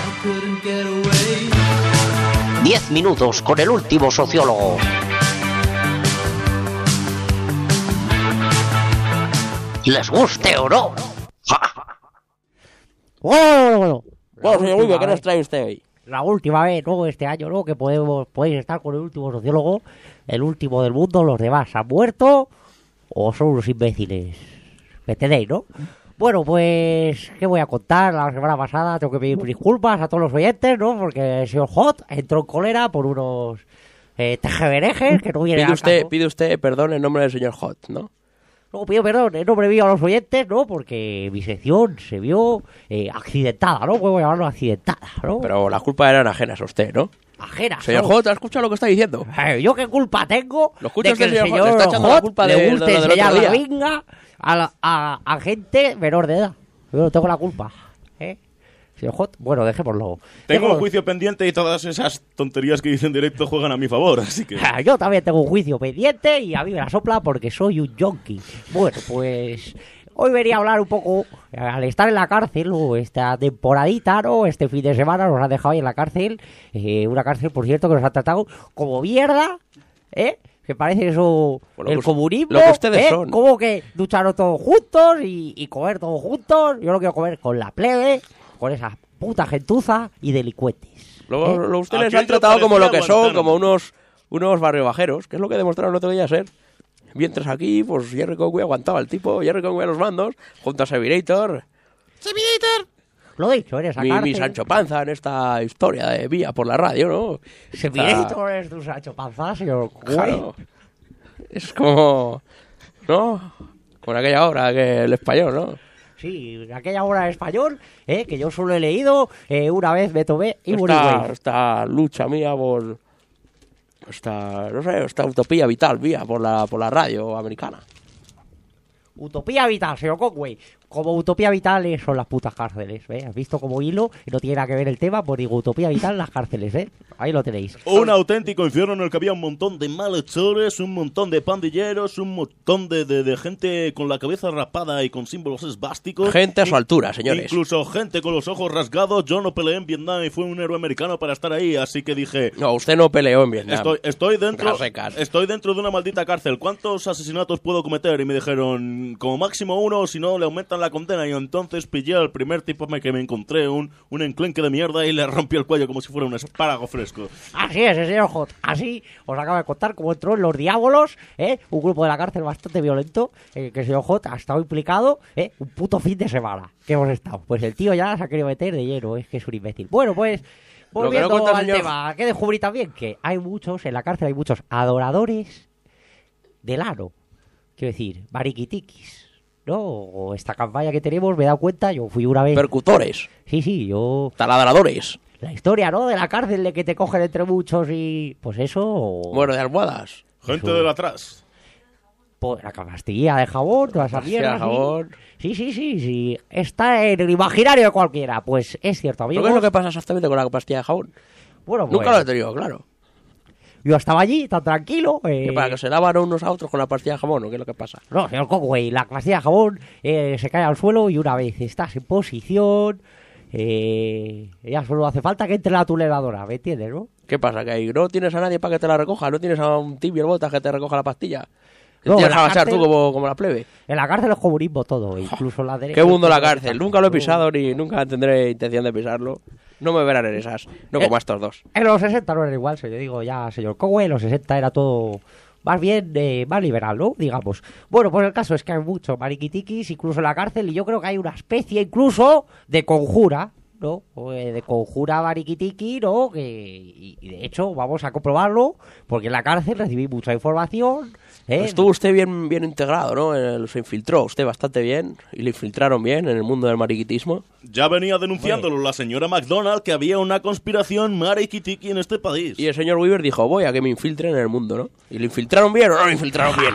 Diez minutos con el último sociólogo. Les guste o no. Bueno, bueno, bueno. Bueno, señor Weaver, ¿qué nos trae usted hoy? La última vez, ¿no? Este año, ¿no? Que podemos, podéis estar con el último sociólogo, el último del mundo, los demás han muerto o son unos imbéciles. ¿Me entendéis, no? Bueno, pues, ¿qué voy a contar? La semana pasada tengo que pedir disculpas a todos los oyentes, ¿no? Porque el señor Hot entró en cólera por unos eh, tejeberejes que no vienen Pide al usted, caso. pide usted perdón en nombre del señor Hot, ¿no? Luego pido perdón en nombre mío a los oyentes, ¿no? Porque mi sección se vio eh, accidentada, ¿no? Puedo llamarlo accidentada, ¿no? Pero las culpas eran ajenas a usted, ¿no? Ajenas, Señor ¿no? Hot, ¿has escuchado lo que está diciendo? Eh, ¿Yo qué culpa tengo ¿Lo escucha de que usted, el señor Hot? señor Le está echando la Hot culpa le de- guste de lo del enseñar otro la día. vinga a, la- a, a gente menor de edad? Yo no tengo la culpa, ¿eh? Señor Hot, bueno, dejémoslo. Tengo Dejémoslo. un juicio pendiente y todas esas tonterías que dicen en directo juegan a mi favor, así que... Yo también tengo un juicio pendiente y a mí me la sopla porque soy un yonki. Bueno, pues hoy venía a hablar un poco, al estar en la cárcel, o esta temporadita, ¿no? Este fin de semana nos han dejado ahí en la cárcel, eh, una cárcel, por cierto, que nos ha tratado como mierda, ¿eh? Que parece eso, Bueno, el pues, comunismo, lo que ustedes ¿eh? son. Como que ducharon todos juntos y, y comer todos juntos. Yo no quiero comer con la plebe, con esa puta gentuza y delincuentes. Luego, ¿eh? lo ustedes Aquello han tratado como lo que parecía son, Guantánamo. como unos, unos barrio bajeros, que es lo que demostraron el otro día ser. Mientras aquí, pues Jerry Conway aguantaba el tipo, Jerry Conway a los mandos, junto a Sevirator. Lo dicho, en esa Mi, cárcel. mi Sancho Panza en esta historia de Vía por la radio, ¿no? Sevirator es tu Sancho Panza, señor. Claro. Es como... ¿no? Como en aquella obra, que el español, ¿no? Sí, en aquella obra en español, eh, que yo solo he leído, eh, una vez me tomé y morí, esta, güey. esta lucha mía por... Esta, no sé, esta utopía vital mía por la, por la radio americana. Utopía vital, señor Conway. Como utopía vital eh, son las putas cárceles, ¿eh? ¿Has visto como hilo? Y no tiene nada que ver el tema, pues digo, utopía vital, las cárceles, ¿eh? Ahí lo tenéis. Un auténtico infierno en el que había un montón de malhechores, un montón de pandilleros, un montón de, de, de gente con la cabeza rapada y con símbolos esvásticos. Gente a su altura, señores. Incluso gente con los ojos rasgados. Yo no peleé en Vietnam y fui un héroe americano para estar ahí, así que dije... No, usted no peleó en Vietnam. Estoy, estoy dentro Rasecas. estoy dentro de una maldita cárcel. ¿Cuántos asesinatos puedo cometer? Y me dijeron, como máximo uno, si no le aumentan la condena. Y entonces pillé al primer tipo que me encontré, un, un enclenque de mierda, y le rompí el cuello como si fuera un espárrago fresco. Así es, señor Hot. Así os acabo de contar cómo entró en Los Diábolos, ¿eh? Un grupo de la cárcel bastante violento, eh, que el señor Hot ha estado implicado, ¿eh? Un puto fin de semana que hemos estado. Pues el tío ya se ha querido meter de lleno, es que es un imbécil. Bueno, pues... Lo que no Volviendo cuenta el al señor- tema, que descubrí también que hay muchos, en la cárcel hay muchos adoradores del ano. Quiero decir, mariquitiquis, ¿no? O esta campaña que tenemos, me he dado cuenta, yo fui una vez... Percutores. Sí, sí, yo... Taladradores. La historia, ¿no? De la cárcel, de que te cogen entre muchos y... Pues eso... Bueno, de almohadas. Gente Eso. del atrás. Pues la pastilla de jabón, toda esa Pastilla mierda. de jabón. Sí, sí, sí, sí. Está en el imaginario de cualquiera. Pues es cierto, ¿Pero amigos. qué es lo que pasa exactamente con la pastilla de jabón? Bueno, pues, Nunca lo he tenido, claro. yo estaba allí, tan tranquilo. Eh... ¿Que para que se lavan unos a otros con la pastilla de jabón o qué es lo que pasa? No, señor Conway, la pastilla de jabón eh, se cae al suelo y una vez estás en posición, eh, ya solo hace falta que entre la tuneladora, ¿me entiendes, no? ¿Qué pasa? ¿Que ahí no tienes a nadie para que te la recoja? ¿No tienes a un tibio botas que te recoja la pastilla? No, ¿Tienes en que la agachar tú cárcel- como, como la plebe? En la cárcel es comunismo todo, incluso la derecha. Qué mundo la cárcel. Nunca lo he pisado ni nunca tendré intención de pisarlo. No me verán en esas. No como Eh, a estos dos. En los sesenta no era igual, yo digo ya, señor Conway, en los sesenta era todo más bien eh, más liberal, ¿no? Digamos. Bueno, pues el caso es que hay muchos mariquitiquis, incluso en la cárcel, y yo creo que hay una especie incluso de conjura, ¿no? O, eh, de conjura mariquitiqui, ¿no? Que, y, y de hecho vamos a comprobarlo, porque en la cárcel recibí mucha información. ¿eh? Estuvo usted bien, bien integrado, ¿no? En el- se infiltró usted bastante bien y le infiltraron bien en el mundo del mariquitismo. Ya venía denunciándolo la señora McDonald que había una conspiración mariquitiqui en este país. Y el señor Weaver dijo, voy a que me infiltren en el mundo, ¿no? ¿Y le infiltraron bien o no le infiltraron bien?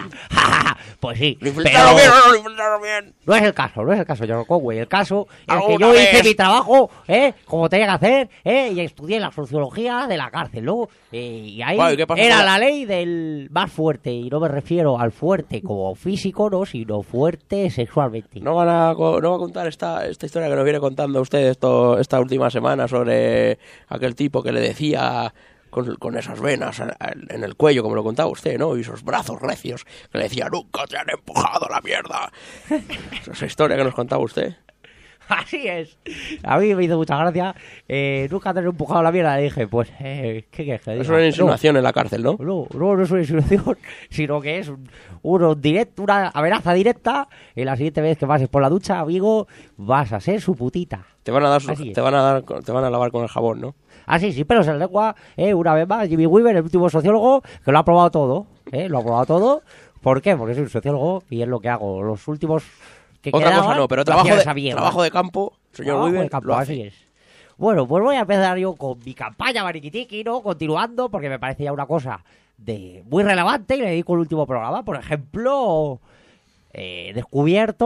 Pues sí, ¿Le infiltraron pero bien o no le infiltraron bien? no es el caso, no es el caso, señor Conway. El caso es que ¿Alguna yo hice vez? mi trabajo, ¿eh? Como tenía que hacer, ¿eh? Y estudié la sociología de la cárcel, ¿no? Eh, y ahí Bueno, ¿y qué pasa era con la- la ley del más fuerte, y no me refiero al fuerte como físico, ¿no? Sino fuerte sexualmente. ¿No van a, co- no va a contar esta, esta historia que nos viene contando usted esto, esta última semana sobre aquel tipo que le decía con, con esas venas en, en el cuello, como lo contaba usted, ¿no? Y esos brazos recios que le decía, nunca te han empujado la mierda. Esa historia que nos contaba usted. Así es. A mí me hizo mucha gracia. Eh, nunca te he empujado la mierda. Le dije, pues, eh, ¿qué quieres que diga? Es una insinuación en la cárcel, ¿no? No, no, no es una insinuación, sino que es un, uno directo, una amenaza directa. Y la siguiente vez que pases por la ducha, amigo, vas a ser su putita. Te van a dar, su- Así es. te van a dar, te van a lavar con el jabón, ¿no? Así, sí, pero en lengua, eh, una vez más, Jimmy Weaver, el último sociólogo, que lo ha probado todo, eh, lo ha probado todo. ¿Por qué? Porque soy un sociólogo y es lo que hago. Los últimos que Otra quedaban, cosa no, pero lo trabajo hacía de, esa mierda. trabajo de campo, señor Trabajo Weaver, de campo, lo hace. así es. Bueno, pues voy a empezar yo con mi campaña mariquitiqui, ¿no? Continuando, porque me parece ya una cosa de muy relevante y le dedico el último programa. Por ejemplo, eh, he descubierto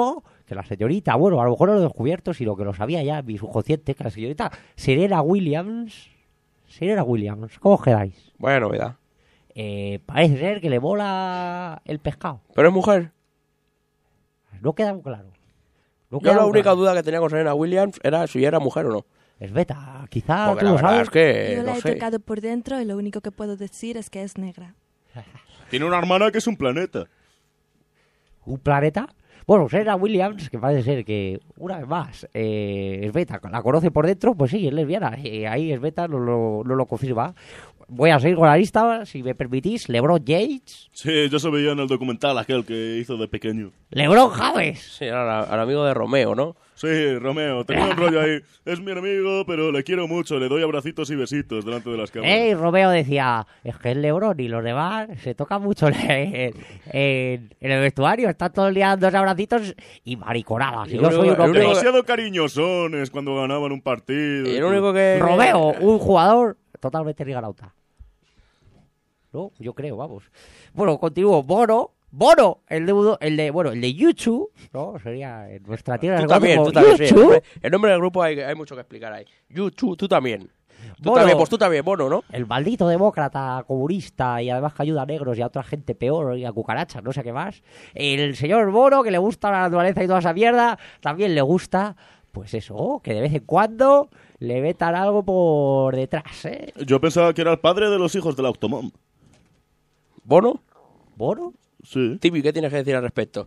que la señorita, bueno, a lo mejor no lo he descubierto, sino que lo sabía ya en mi subconsciente, que la señorita Serena Williams, Serena Williams, ¿cómo os quedáis? Buena novedad. Eh, parece ser que le mola el pescado. ¿Pero es mujer? No queda muy claro. No Yo queda la muy única claro. duda que tenía con Serena Williams era si era mujer o no. Es beta, quizá Porque tú la lo verdad sabes. es que Yo la no he sé. tocado por dentro y lo único que puedo decir es que es negra. Tiene una hermana que es un planeta. ¿Un planeta? Bueno, Serena Williams, que parece ser que, una vez más, eh, es beta, la conoce por dentro, pues sí, es lesbiana. Eh, ahí es beta, no lo, no lo confirma. Voy a seguir con la lista, si me permitís. LeBron James. Sí, yo se veía en el documental aquel que hizo de pequeño. LeBron James. Sí, era el amigo de Romeo, ¿no? Sí, Romeo, tenía un rollo ahí. Es mi enemigo, pero le quiero mucho, le doy abracitos y besitos delante de las cámaras. Ey, Romeo decía, es que es LeBron y los demás se tocan mucho en, en- en el vestuario, están todo el día dando abracitos y mariconadas. Y El yo único- soy un el hombre. único- Demasiado cariñosones cuando ganaban un partido. Y el único que... Romeo, un jugador totalmente rigarauta. ¿No? Yo creo, vamos. Bueno, continúo. Bono, Bono, el de, el de, bueno, el de YouTube, ¿no? Sería en nuestra tierra. Tú se conoce también, como tú también, sí. El YouTube. nombre, el nombre del grupo hay, hay mucho que explicar ahí. YouTube, tú también. Tú Bono. también, pues tú también, Bono, ¿no? El maldito demócrata comunista y además que ayuda a negros y a otra gente peor y a cucarachas, no sé qué más. El señor Bono, que le gusta la naturaleza y toda esa mierda, también le gusta, pues eso, que de vez en cuando le vetan algo por detrás, ¿eh? Yo pensaba que era el padre de los hijos del Automom. ¿Bono? ¿Bono? Sí. Tibi, ¿qué tienes que decir al respecto?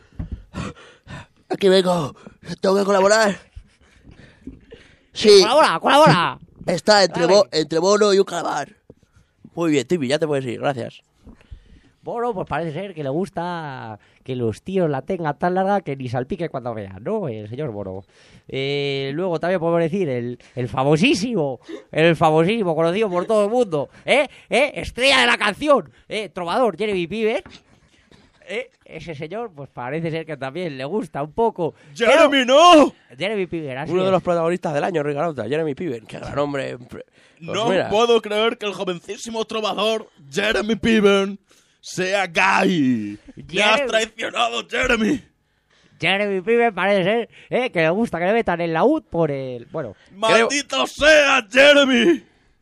Aquí vengo. Tengo que colaborar. Sí. ¡Colabora, colabora! Está entre, Dale. bo- entre Bono y un calamar. Muy bien, Tibi, ya te puedes ir, gracias. Bono, pues parece ser que le gusta que los tíos la tengan tan larga que ni salpique cuando vean, ¿no? El señor Bono. Eh, luego también podemos decir el, el famosísimo, el famosísimo, conocido por todo el mundo, ¿eh? ¿Eh? Estrella de la canción, ¿eh? Trovador, Jeremy Piven. ¿Eh? Ese señor, pues parece ser que también le gusta un poco. ¡Jeremy, no! Jeremy Piven, así Uno de es. los protagonistas del año, Rigarauta, Jeremy Piven. Qué gran hombre. Pues No mira, puedo creer que el jovencísimo trovador Jeremy Piven sea gay. ¡Me has Jeremy- traicionado, Jeremy! Jeremy Piven parece ser, ¿eh? Que le gusta que le metan el laúd por el... Bueno, ¡Maldito sea, Jeremy!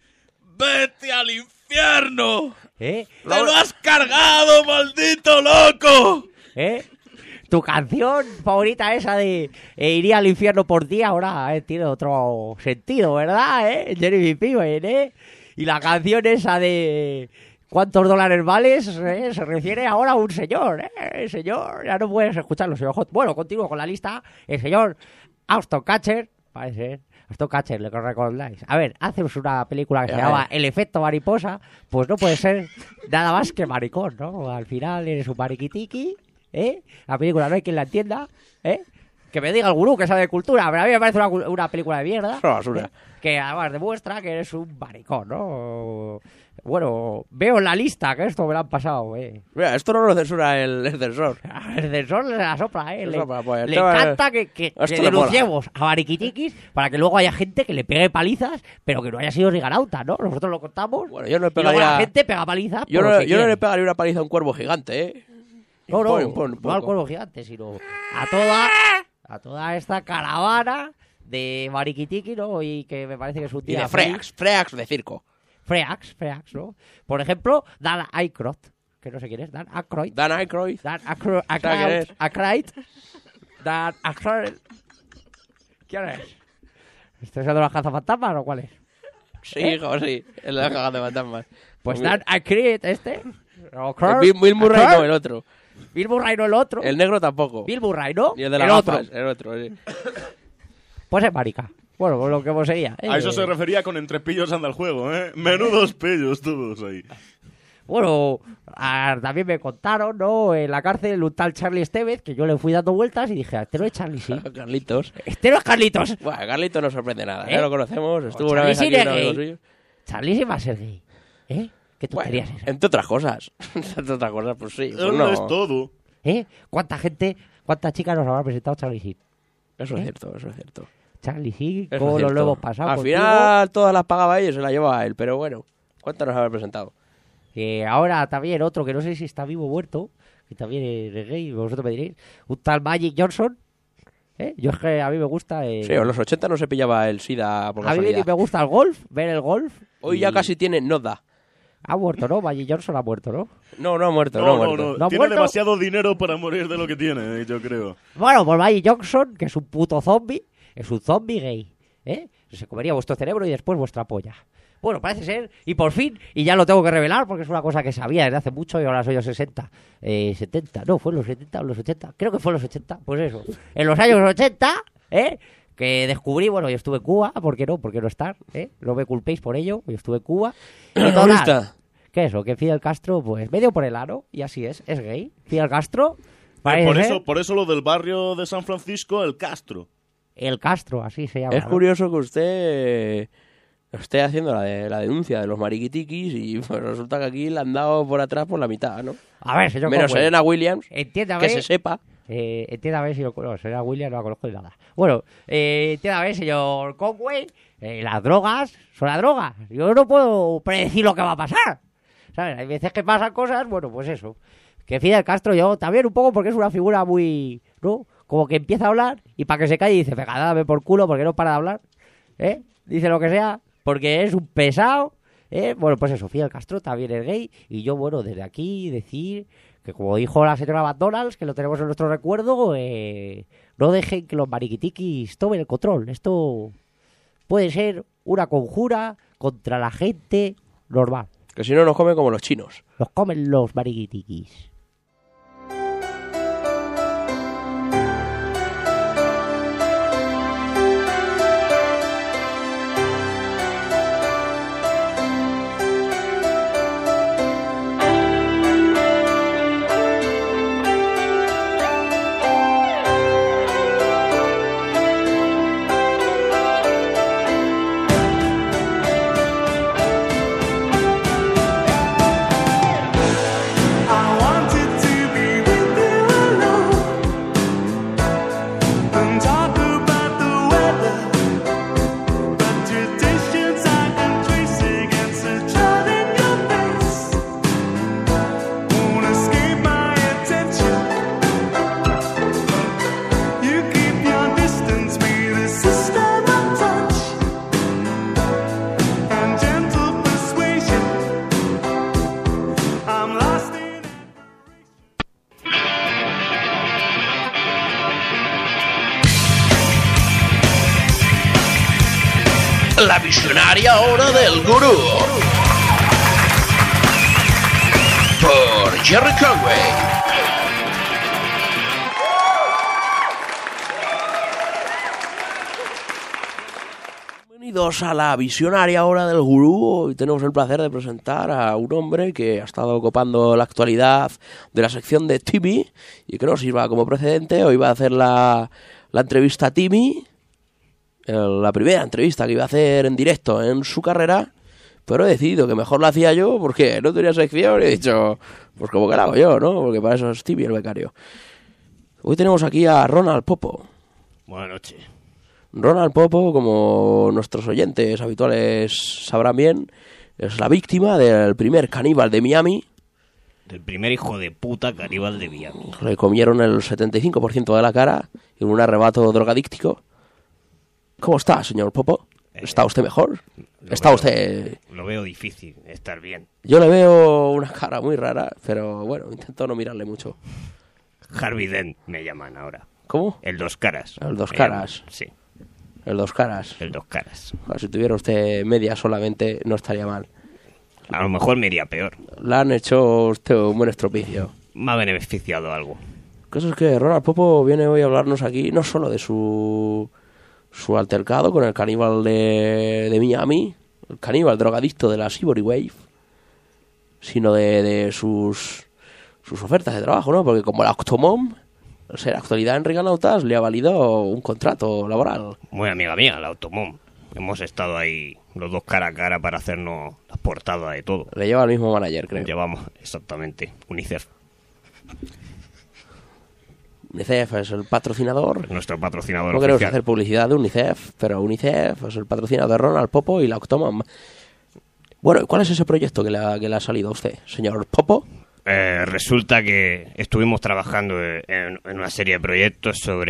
¡Vete al infierno! ¿eh? ¡Te lo has cargado, maldito loco! ¿Eh? Tu canción favorita esa de eh, Iría al infierno por ti ahora eh, tiene otro sentido, ¿verdad? ¿Eh? Jeremy Piven, ¿eh? Y la canción esa de ¿cuántos dólares vales? ¿eh? Se refiere ahora a un señor, ¿eh? Señor, ya no puedes escucharlo, señor Hot. Bueno, continúo con la lista. El señor Aston Catcher, parece ser. Aston Catcher, ¿le recordáis? A ver, hacemos una película que se A llama ver. El efecto mariposa, pues no puede ser nada más que maricón, ¿no? Al final eres un mariquitiqui, ¿eh? La película no hay quien la entienda, ¿eh? Que me diga el gurú que sabe de cultura, pero a mí me parece una, una película de mierda. Es una basura. ¿eh? Que además demuestra que eres un maricón, ¿no? Bueno, veo en la lista que esto me lo han pasado, ¿eh? mira, esto no lo censura el, el censor. El censor le la sopla, ¿eh? Le Le, sopla, pues, el le tema es- encanta que, que, esto que le mola. denunciemos a mariquitiquis para que luego haya gente que le pegue palizas, pero que no haya sido rigarauta, ¿no? Nosotros lo contamos. Bueno, yo no le y luego pegaría... la gente pega palizas. Yo por no, lo que yo no quiere. le pegaría una paliza a un cuervo gigante, ¿eh? No, no, Pon, pon, no pon, al pon. cuervo gigante, sino a toda, a toda esta caravana de mariquitiqui, ¿no? Y que me parece que es un Y día de feliz. Freax, Freax de circo. Freax, Freax, ¿no? Por ejemplo, Dan Aykroyd, que no sé quién es, Dan Aykroyd. Dan Aykroyd. Dan Aykroyd. ¿Sabes quién Aykroyd. es? Aykroyd. Dan Aykroyd. ¿Quién es? ¿Este es el de los cazafantasmas o cuál es? Sí, hijo, sí. El de la caja de fantasmas. Pues Dan Aykroyd, este. O El Aykroyd. Bill, Bill Murray Aykroyd. no, el otro. Bill Murray no el otro. El negro tampoco. Bill Murray, ¿no? Y el de las el otro. gafas, el otro, sí. Pues es marica. Bueno, pues lo que poseía. ¿eh? A eso se refería con entre pillos anda el juego, ¿eh? Menudos pillos todos ahí. Bueno, a- también me contaron, ¿no? En la cárcel un tal Charlie Estevez, que yo le fui dando vueltas y dije, este no es Charlie, sí. Carlitos. Este no es Carlitos. Bueno, Carlitos no sorprende nada. ¿Eh? Ya lo conocemos. Estuvo O una vez Charlie aquí sí un es amigo gay. suyo. Charlie sí va a ser gay. ¿Eh? ¿Qué Bueno, tonterías es esa? entre otras cosas. entre otras cosas, pues sí. Pues Él no. es todo. ¿Eh? ¿Cuánta gente, cuántas chicas nos habrá presentado Charlie sí? Eso ¿Eh? es cierto, eso es cierto. Charlie sí, Eso ¿cómo es nos lo cierto. hemos pasado? Al contigo? final todas las pagaba ella y se las llevaba él, pero bueno. ¿Cuántas nos habrá presentado? Que ahora también otro, que no sé si está vivo o muerto, que también es gay, vosotros me diréis, un tal Magic Johnson, ¿eh? Yo es que a mí me gusta... Eh... Sí, en los ochenta no se pillaba el SIDA por A mí casualidad. me gusta el golf, ver el golf. Hoy y... ya casi tiene Noda. Ha muerto, ¿no? Magic Johnson ha muerto, ¿no? No, no ha muerto, no, No, ha no, muerto. no. ¿No ha Tiene muerto? demasiado dinero para morir de lo que tiene, eh, yo creo. Bueno, pues Magic Johnson, que es un puto zombie, es un zombie gay, ¿eh? Se comería vuestro cerebro y después vuestra polla. Bueno, parece ser, y por fin, y ya lo tengo que revelar porque es una cosa que sabía desde hace mucho y ahora soy yo sesenta, eh, setenta, no, fue en los setenta o los ochenta, creo que fue en los ochenta, pues eso, en los años ochenta, ¿eh? Que descubrí, bueno, yo estuve en Cuba, ¿por qué no? ¿Por qué no estar? ¿Eh? No me culpéis por ello, yo estuve en Cuba. Y total, Comunista. ¿qué es eso? Que Fidel Castro, pues, medio por el aro, y así es, es gay. Fidel Castro, Eh, parece por, ser eso, por eso lo del barrio de San Francisco, el Castro. el Castro, así se llama. Es ¿no? curioso que usted esté haciendo la, de, la denuncia de los mariquitiquis y pues, resulta que aquí le han dado por atrás por la mitad, ¿no? A ver, señor Menos Conway, Serena Williams, entiéndame. que se sepa. Eh, entiéndame, señor... No, será William, no la conozco de nada. Bueno, eh, entiéndame, señor Conway, eh, las drogas son las drogas. Yo no puedo predecir lo que va a pasar. ¿Sabes? Hay veces que pasan cosas, bueno, pues eso. Que Fidel Castro, yo también un poco porque es una figura muy... ¿no? Como que empieza a hablar y para que se calle dice, venga, dame por culo porque no para de hablar. ¿Eh? Dice lo que sea, porque es un pesado. ¿Eh? Bueno, pues eso, Fidel Castro también es gay. Y yo, bueno, desde aquí decir... que como dijo la señora McDonald's, que lo tenemos en nuestro recuerdo, eh, no dejen que los mariquitiquis tomen el control. Esto puede ser una conjura contra la gente normal. Que si no nos comen como los chinos. Los comen los mariquitiquis. La visionaria hora del gurú. Por Jerry Conway. Bienvenidos a la visionaria hora del gurú. Hoy tenemos el placer de presentar a un hombre que ha estado ocupando la actualidad de la sección de T V y que nos sirva como precedente. Hoy va a hacer la, la entrevista a Timmy. La primera entrevista que iba a hacer en directo en su carrera, pero he decidido que mejor la hacía yo porque no tenía sección y he dicho, pues como que la hago yo, ¿no? Porque para eso es Timmy el becario. Hoy tenemos aquí a Ronald Popo. Buenas noches. Ronald Popo, como nuestros oyentes habituales sabrán bien, es la víctima del primer caníbal de Miami. Del primer hijo de puta caníbal de Miami. Le comieron el setenta y cinco por ciento de la cara en un arrebato drogadíctico. ¿Cómo está, señor Popo? ¿Está usted mejor? ¿Está veo, usted...? Lo veo difícil, estar bien. Yo le veo una cara muy rara, pero bueno, intento no mirarle mucho. Harvey Dent me llaman ahora. ¿Cómo? El dos caras. El dos me caras. llaman, sí. El dos caras. El dos caras. Bueno, si tuviera usted media solamente, no estaría mal. A lo mejor me iría peor. Le han hecho usted un buen estropicio. Me ha beneficiado algo. El caso es que Ronald Popo viene hoy a hablarnos aquí no solo de su... su altercado con el caníbal de, de Miami, el caníbal drogadicto de la Ivory Wave, sino de, de sus sus ofertas de trabajo, ¿no? Porque como la Octomom, o sea, la actualidad en Riganautas le ha valido un contrato laboral. Muy amiga mía, la Automom. Hemos estado ahí los dos cara a cara para hacernos las portadas de todo. Le lleva el mismo manager, creo. Llevamos, exactamente, UNICEF. UNICEF es el patrocinador. Nuestro patrocinador No queremos oficial. hacer publicidad de UNICEF, pero UNICEF es el patrocinador de Ronald Popo y la Octomom. Bueno, ¿y cuál es ese proyecto que le ha, que le ha salido a usted, señor Popo? Eh, resulta que estuvimos trabajando en, en una serie de proyectos sobre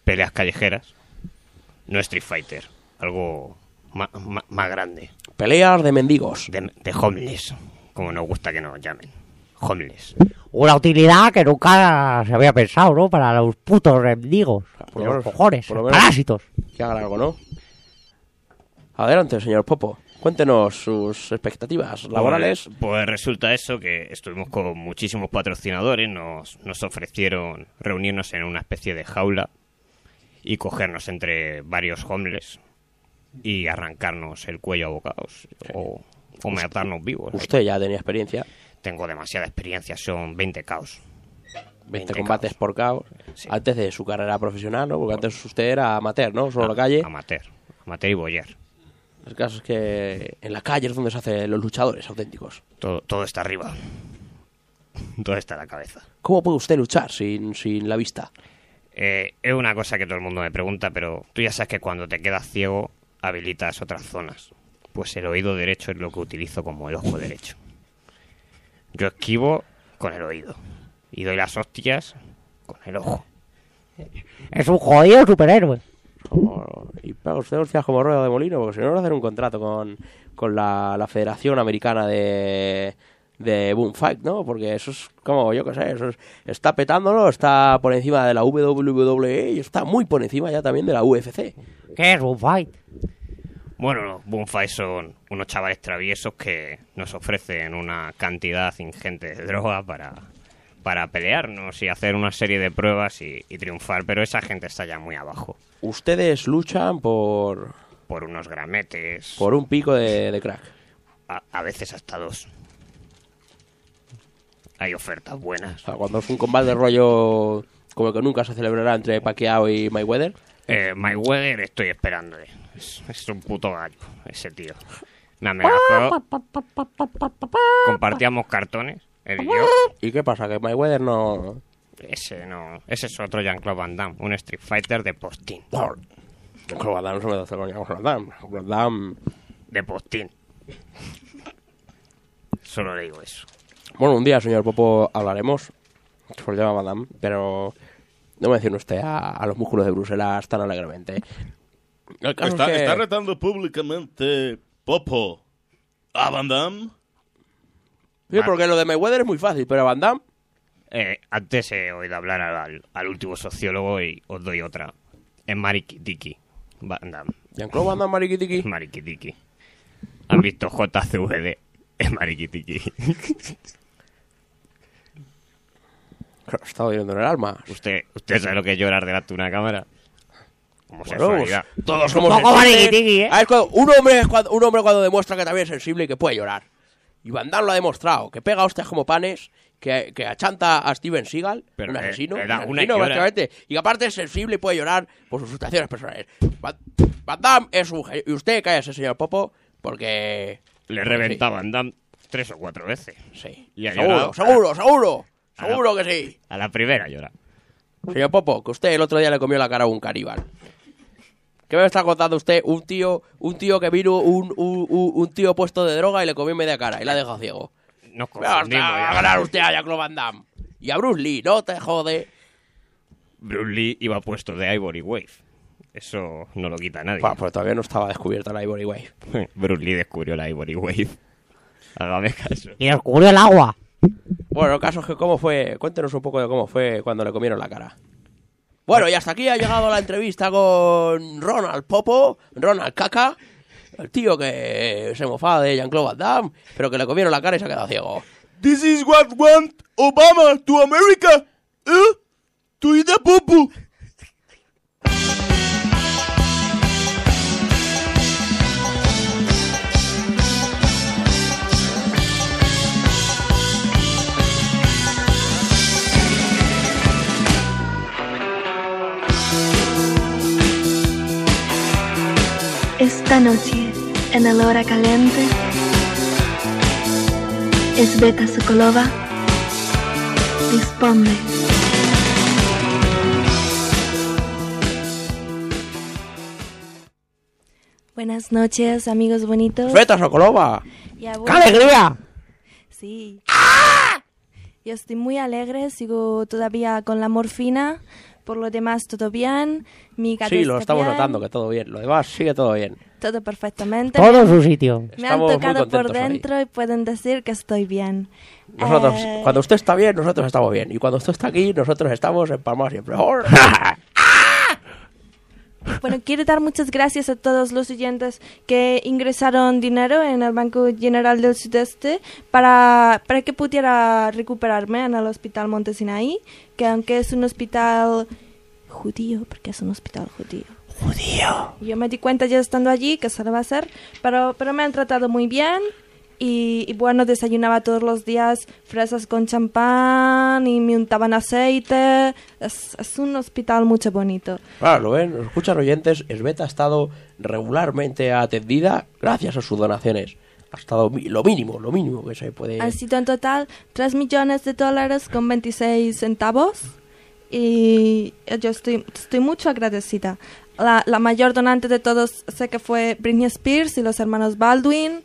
peleas callejeras, no Street Fighter, algo ma- ma- más grande. Peleas de mendigos. De, de homeless, como nos gusta que nos llamen. Homeless. Una utilidad que nunca se había pensado, ¿no? Para los putos mendigos. Por Los lo menos- cojones, por lo menos- parásitos. Que hagan algo, ¿no? Adelante, señor Popo. Cuéntenos sus expectativas laborales. Pues, pues resulta eso, que estuvimos con muchísimos patrocinadores, nos, nos ofrecieron reunirnos en una especie de jaula y cogernos entre varios homeless y arrancarnos el cuello a bocados o, o matarnos vivos. Usted ya tenía experiencia. Tengo demasiada experiencia, son veinte caos. veinte combates por caos. Sí. Antes de su carrera profesional, ¿no? Porque antes usted era amateur, ¿no? Solo la calle. Amateur, amateur y boyer. El caso es que en la calle es donde se hacen los luchadores auténticos. Todo, todo está arriba. Todo está en la cabeza. ¿Cómo puede usted luchar sin, sin la vista? Eh, es una cosa que todo el mundo me pregunta, pero tú ya sabes que cuando te quedas ciego habilitas otras zonas. Pues el oído derecho es lo que utilizo como el ojo derecho. Yo esquivo con el oído y doy las hostias con el ojo. Es un jodido superhéroe. Oh, y paga usted hostias como ruedo de molino, porque si no, no hacer un contrato con, con la, la Federación Americana de, de Boom Fight, ¿no? Porque eso es como, yo qué sé, eso es, está petándolo, está por encima de la W W E y está muy por encima ya también de la U F C. ¿Qué es un fight? Bueno, los Boom Fight son unos chavales traviesos que nos ofrecen una cantidad ingente de droga para, para pelearnos y hacer una serie de pruebas y, y triunfar, pero esa gente está ya muy abajo. Ustedes luchan por... Por unos grametes. Por un pico de, de crack. A, a veces hasta dos. Hay ofertas buenas. O sea, cuando es un combate de rollo como el que nunca se celebrará entre Pacquiao y Mayweather. Eh, Mayweather estoy esperando. Eh. Es, es un puto gallo, ese tío. Me amenazó. Compartíamos cartones, él y yo. ¿Y qué pasa? Que Mayweather no... Ese no. Ese es otro Jean-Claude Van Damme, un Street Fighter de postín. Jean-Claude Van Damme se me hace con Jean-Claude Van Damme. Van Damme... De postín. Solo le digo eso. Bueno, un día, señor Popo, hablaremos sobre el tema Van Damme, pero no mencione usted a, a los músculos de Bruselas tan alegremente. El caso Está, es que... está retando públicamente Popo a Van Damme. Sí, porque lo de Mayweather es muy fácil, pero Van Damme... Eh, antes he oído hablar al, al último sociólogo y os doy otra. Es Marikitiki. Van Damme. ¿Jean-Claude Van Damme Marikitiki? Marikitiki. ¿Has visto J C V D? Es Marikitiki. Está oyendo en el alma. ¿Usted, usted sabe lo que es llorar delante de una cámara? Como Bueno, sexualidad. pues, todos somos Un poco sensibles. Marikitiki, ¿eh? Ah, es cuando- un, hombre es cuando, un hombre cuando demuestra que también es sensible y que puede llorar. Y Van Damme lo ha demostrado. Que pega hostias como panes, que, que achanta a Steven Seagal, Pero, un eh, asesino, le da un una asesino, y llora. básicamente. Y que aparte es sensible y puede llorar por sus frustraciones personales. Van, Van Damme es un genio. Y usted cállese, señor Popo, porque... Le reventaba Van Damme tres o cuatro veces. Sí. Y ha Seguro, llorado. seguro, seguro. A la- Seguro que sí. A la primera llora. Señor Popo, que usted el otro día le comió la cara a un caníbal. ¿Qué me está contando usted? Un tío, un tío que vino, un, un, un, un tío puesto de droga y le comió media cara y la ha dejado ciego. Nos Me va confundimos a ya. ganar usted a Jean-Claude Van Damme. Y a Bruce Lee, no te jode. Bruce Lee iba puesto de Ivory Wave. Eso no lo quita nadie. Bueno, pues todavía no estaba descubierta la Ivory Wave. Bruce Lee descubrió la Ivory Wave. Hágame caso. Y descubrió el agua. Bueno, el caso es que cómo fue... Cuéntenos un poco de cómo fue cuando le comieron la cara. Bueno, y hasta aquí ha llegado la entrevista con Ronald Popo, Ronald Caca, el tío que se mofaba de Jean-Claude Van Damme, pero que le comieron la cara y se ha quedado ciego. This is what want Obama to America. ¿Eh? Tu idea, Popo. Esta noche, en el hora caliente, Sveta Sokolova responde. Buenas noches, amigos bonitos. ¡Sveta Sokolova! Ya voy. ¡Qué alegría! Sí. Yo estoy muy alegre, sigo todavía con la morfina, Por lo demás, todo bien. Mi gato Sí, lo está estamos bien, notando, que todo bien. Lo demás sigue todo bien. todo perfectamente. Todo Me en han- su sitio. Me han Estamos muy tocado por contentos hoy. dentro y pueden decir que estoy bien. Nosotros, Eh, cuando usted está bien, nosotros estamos bien. Y cuando usted está aquí, nosotros estamos empalmados siempre. Bueno, quiero dar muchas gracias a todos los oyentes que ingresaron dinero en el Banco General del Sudeste para, para que pudiera recuperarme en el Hospital Monte Sinaí, que aunque es un hospital judío, porque es un hospital judío. Judío. Yo me di cuenta ya estando allí que se lo va a hacer, pero, pero me han tratado muy bien. Y, y bueno, desayunaba todos los días fresas con champán y me untaban aceite. Es, es un hospital mucho bonito. Claro, lo ven, lo escuchan oyentes. Esbeta ha estado regularmente atendida gracias a sus donaciones. Ha estado mi- lo mínimo, lo mínimo que se puede... Han sido en total tres millones de dólares con veintiséis centavos. Y yo estoy, estoy mucho agradecida. La, la mayor donante de todos sé que fue Britney Spears y los hermanos Baldwin.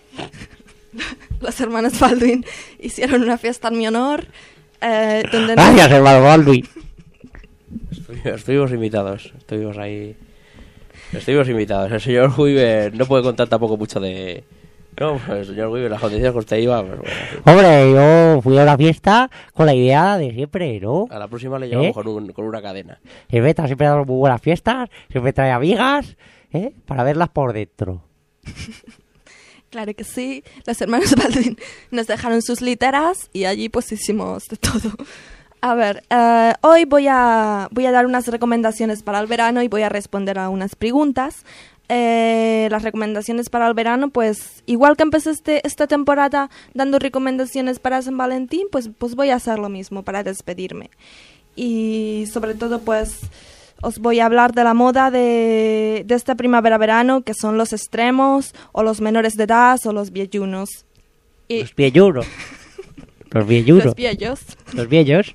Los hermanos Baldwin hicieron una fiesta en mi honor. Eh, donde no- Gracias, hermano Baldwin. Estuvi- Estuvimos invitados, estuvimos ahí... Estuvimos invitados. El señor Weaver no puede contar tampoco mucho de... No, el señor Weaver, las condiciones que usted iba... Pues bueno, en fin. Hombre, yo fui a una fiesta con la idea de siempre, ¿no? A la próxima le llevamos ¿Eh? con, un- con una cadena. El Beta siempre ha dado muy buenas fiestas, siempre trae amigas, ¿eh? Para verlas por dentro. Claro que sí. Los hermanos Baldwin nos dejaron sus literas y allí pues hicimos de todo. A ver, eh, hoy voy a, voy a dar unas recomendaciones para el verano y voy a responder a unas preguntas. Eh, las recomendaciones para el verano, pues igual que empecé este, esta temporada dando recomendaciones para San Valentín, pues, pues voy a hacer lo mismo para despedirme. Y sobre todo pues os voy a hablar de la moda de, de esta primavera-verano, que son los extremos, o los menores de edad, o los viejunos. Y Los viejunos. Los viejunos. los viejos, Los viejos.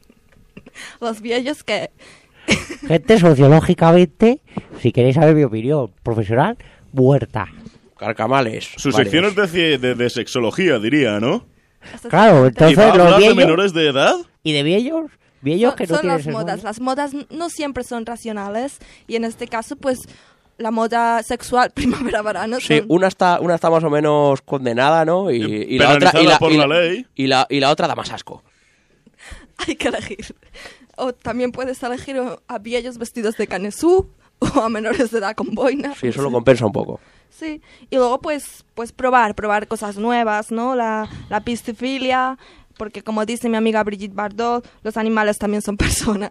los viejos que... Gente sociológicamente, si queréis saber mi opinión profesional, muerta. Carcamales. Sus varios. secciones de, cie- de, de sexología, diría, ¿no? Claro, ¿Y entonces va a los hablar de viejos... menores de edad? ¿Y de viejos? Viejos Son, que no son tienen las sexualidad. modas. Las modas no siempre son racionales y en este caso pues la moda sexual primavera-verano Sí, son... una está, una está más o menos condenada, ¿no? Y, y la otra... penalizada Y la, por y la la- ley. Y la, y la otra da más asco. Hay que elegir. O también puedes elegir o a viejos vestidos de canesú o a menores de edad con boina. Sí, eso lo compensa un poco. Sí, y luego pues, pues probar, probar cosas nuevas, ¿no? La, la piscifilia, porque como dice mi amiga Brigitte Bardot, los animales también son personas.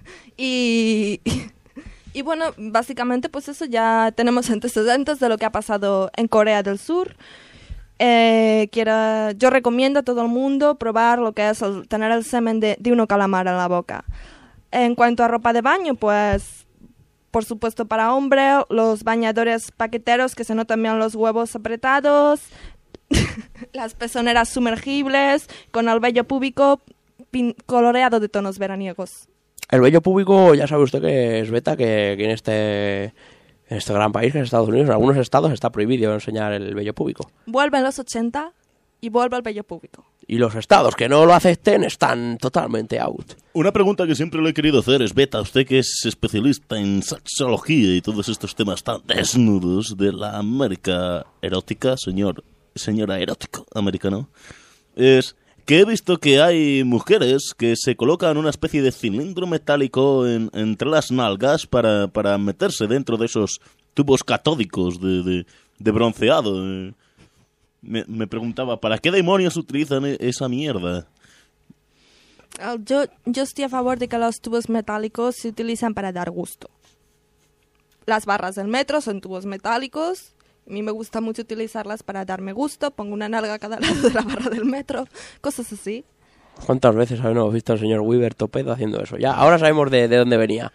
Y, y bueno, básicamente pues eso, ya tenemos antecedentes de lo que ha pasado en Corea del Sur. Eh, quiera, yo recomiendo a todo el mundo probar lo que es el- tener el semen de, de uno calamar en la boca. En cuanto a ropa de baño, pues por supuesto para hombre, los bañadores paqueteros que se notan bien los huevos apretados, las pezoneras sumergibles con el vello púbico pin- coloreado de tonos veraniegos. El vello público, ya sabe usted que es beta, que, que en este en este gran país, que es Estados Unidos, en algunos estados está prohibido enseñar el vello púbico. Vuelve en los ochenta y vuelve el vello púbico. Y los estados que no lo acepten están totalmente out. Una pregunta que siempre le he querido hacer es, Beta, usted que es especialista en sexología y todos estos temas tan desnudos de la América erótica, señor, señora erótico americano, es que he visto que hay mujeres que se colocan una especie de cilindro metálico en- entre las nalgas para, para meterse dentro de esos tubos catódicos de, de, de bronceado. Eh, Me, me preguntaba, ¿para qué demonios utilizan e- esa mierda? Ah, Yo, yo estoy a favor de que los tubos metálicos se utilizan para dar gusto. Las barras del metro son tubos metálicos. A mí me gusta mucho utilizarlas para darme gusto. Pongo una nalga a cada lado de la barra del metro. Cosas así. ¿Cuántas veces habíamos visto al señor Weaver Topedo haciendo eso? Ya, ahora sabemos de, de dónde venía.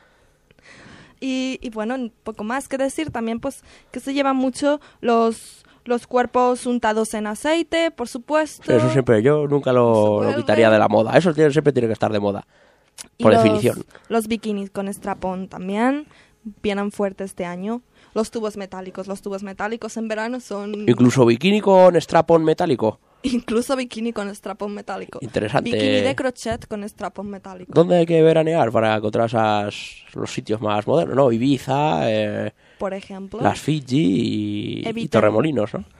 Y, y bueno, un poco más que decir. También pues que se llevan mucho los, los cuerpos untados en aceite, por supuesto. Eso siempre, yo nunca lo, lo quitaría de la moda. Eso tiene- siempre tiene que estar de moda. Y Por los- definición. Los bikinis con strapón también vienen fuertes este año. Los tubos metálicos. Los tubos metálicos en verano son... Incluso bikini con strap-on metálico. Incluso bikini con estrapón metálico. Interesante. Bikini de crochet con estrapón metálico. ¿Dónde hay que veranear para encontrar esas, los sitios más modernos, no? Ibiza, eh, por ejemplo. las Fiji y, y Torremolinos, ¿no?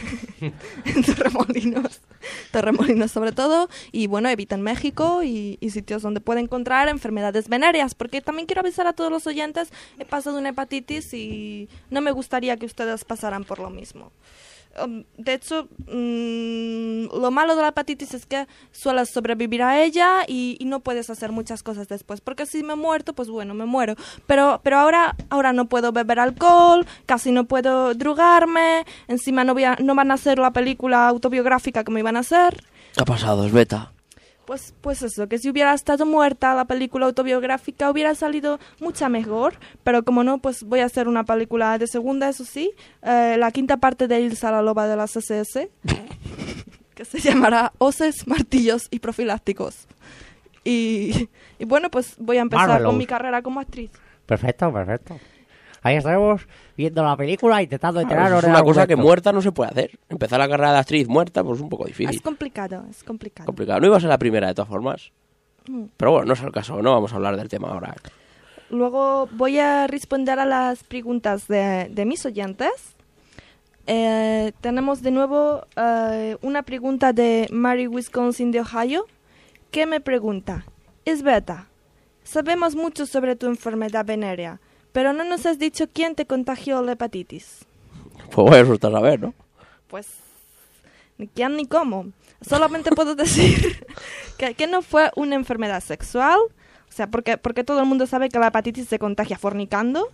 Torremolinos. Torremolinos sobre todo. Y bueno, eviten México y, y sitios donde puede encontrar enfermedades venéreas. Porque también quiero avisar a todos los oyentes, he pasado una hepatitis y no me gustaría que ustedes pasaran por lo mismo. De hecho, mmm, lo malo de la hepatitis es que sueles sobrevivir a ella y, y no puedes hacer muchas cosas después. Porque si me he muerto, pues bueno, me muero. Pero pero ahora ahora no puedo beber alcohol, casi no puedo drogarme. Encima no, voy a, no van a hacer la película autobiográfica que me iban a hacer. ¿Qué ha pasado, Sveta? Pues, pues eso, que si hubiera estado muerta la película autobiográfica hubiera salido mucha mejor, pero como no, pues voy a hacer una película de segunda, eso sí, eh, la quinta parte de Ilsa la loba de las S S, que se llamará Hoces, Martillos y Profilácticos. Y, y bueno, pues voy a empezar Marvelous. con mi carrera como actriz. Perfecto, perfecto. Ahí estaremos viendo la película, intentando enterar. Claro, es una cosa que muerta no se puede hacer. Empezar la carrera de actriz muerta, pues es un poco difícil. Es complicado, es complicado. Complicado. No iba a ser la primera, de todas formas. Mm. Pero bueno, no es el caso, no vamos a hablar del tema ahora. Luego voy a responder a las preguntas de, de mis oyentes. Eh, tenemos de nuevo eh, una pregunta de Mary Wisconsin de Ohio, que me pregunta: Sveta, sabemos mucho sobre tu enfermedad venérea, pero no nos has dicho quién te contagió la hepatitis. Pues voy a asustar a ver, ¿no? Pues ni quién ni cómo. Solamente puedo decir que, que no fue una enfermedad sexual. O sea, porque, porque todo el mundo sabe que la hepatitis se contagia fornicando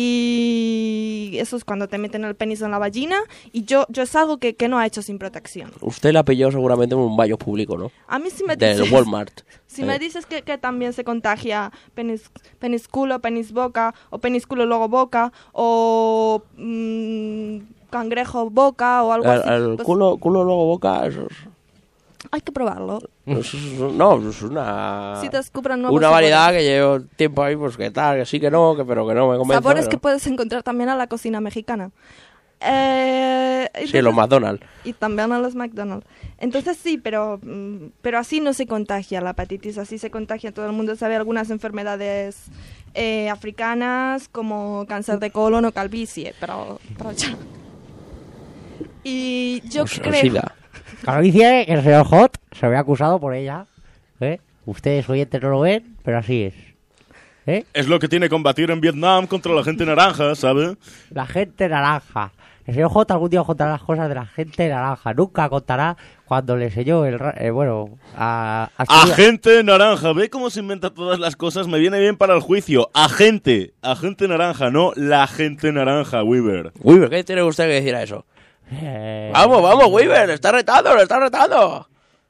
y eso es cuando te meten el penis en la vagina y yo, yo es algo que, que no ha hecho sin protección. Usted la pilló seguramente en un baño público, ¿no? A mí sí me Del dices... Walmart. Si eh. me dices que, que también se contagia penis, penis culo, penis boca, o penis culo luego boca, o mmm, cangrejo boca, o algo El, así... el pues culo, culo luego boca, eso es... hay que probarlo. Eso es- no, es una... Si descubran nuevos Una variedad sabores. que llevo tiempo ahí, pues que tal, que sí, que no, que pero que no me convence. Sabores pero- que puedes encontrar también a la cocina mexicana. Eh, Sí, en los McDonald's. Y también a los McDonald's. Entonces sí, pero, mm, pero así no se contagia la hepatitis, así se contagia. Todo el mundo sabe algunas enfermedades eh, africanas como cáncer de colon o calvicie, pero, pero ya. Y yo Pues, creo... SIDA. Calvicie, que el señor Hot se ve acusado por ella. ¿Eh? Ustedes oyentes no lo ven, pero así es. ¿Eh? Es lo que tiene combatir en Vietnam contra la gente naranja, ¿sabe? La gente naranja. El señor J algún día contará las cosas de la gente naranja. Nunca contará cuando le enseñó el... ra- eh, bueno, a... a estudiar- Agente naranja, ¿ve cómo se inventa todas las cosas? Me viene bien para el juicio. Agente, agente naranja, no la gente naranja, Weaver. Weaver, ¿qué tiene usted que decir a eso? Eh, Vamos, vamos, Weaver, le está retando, le está retando.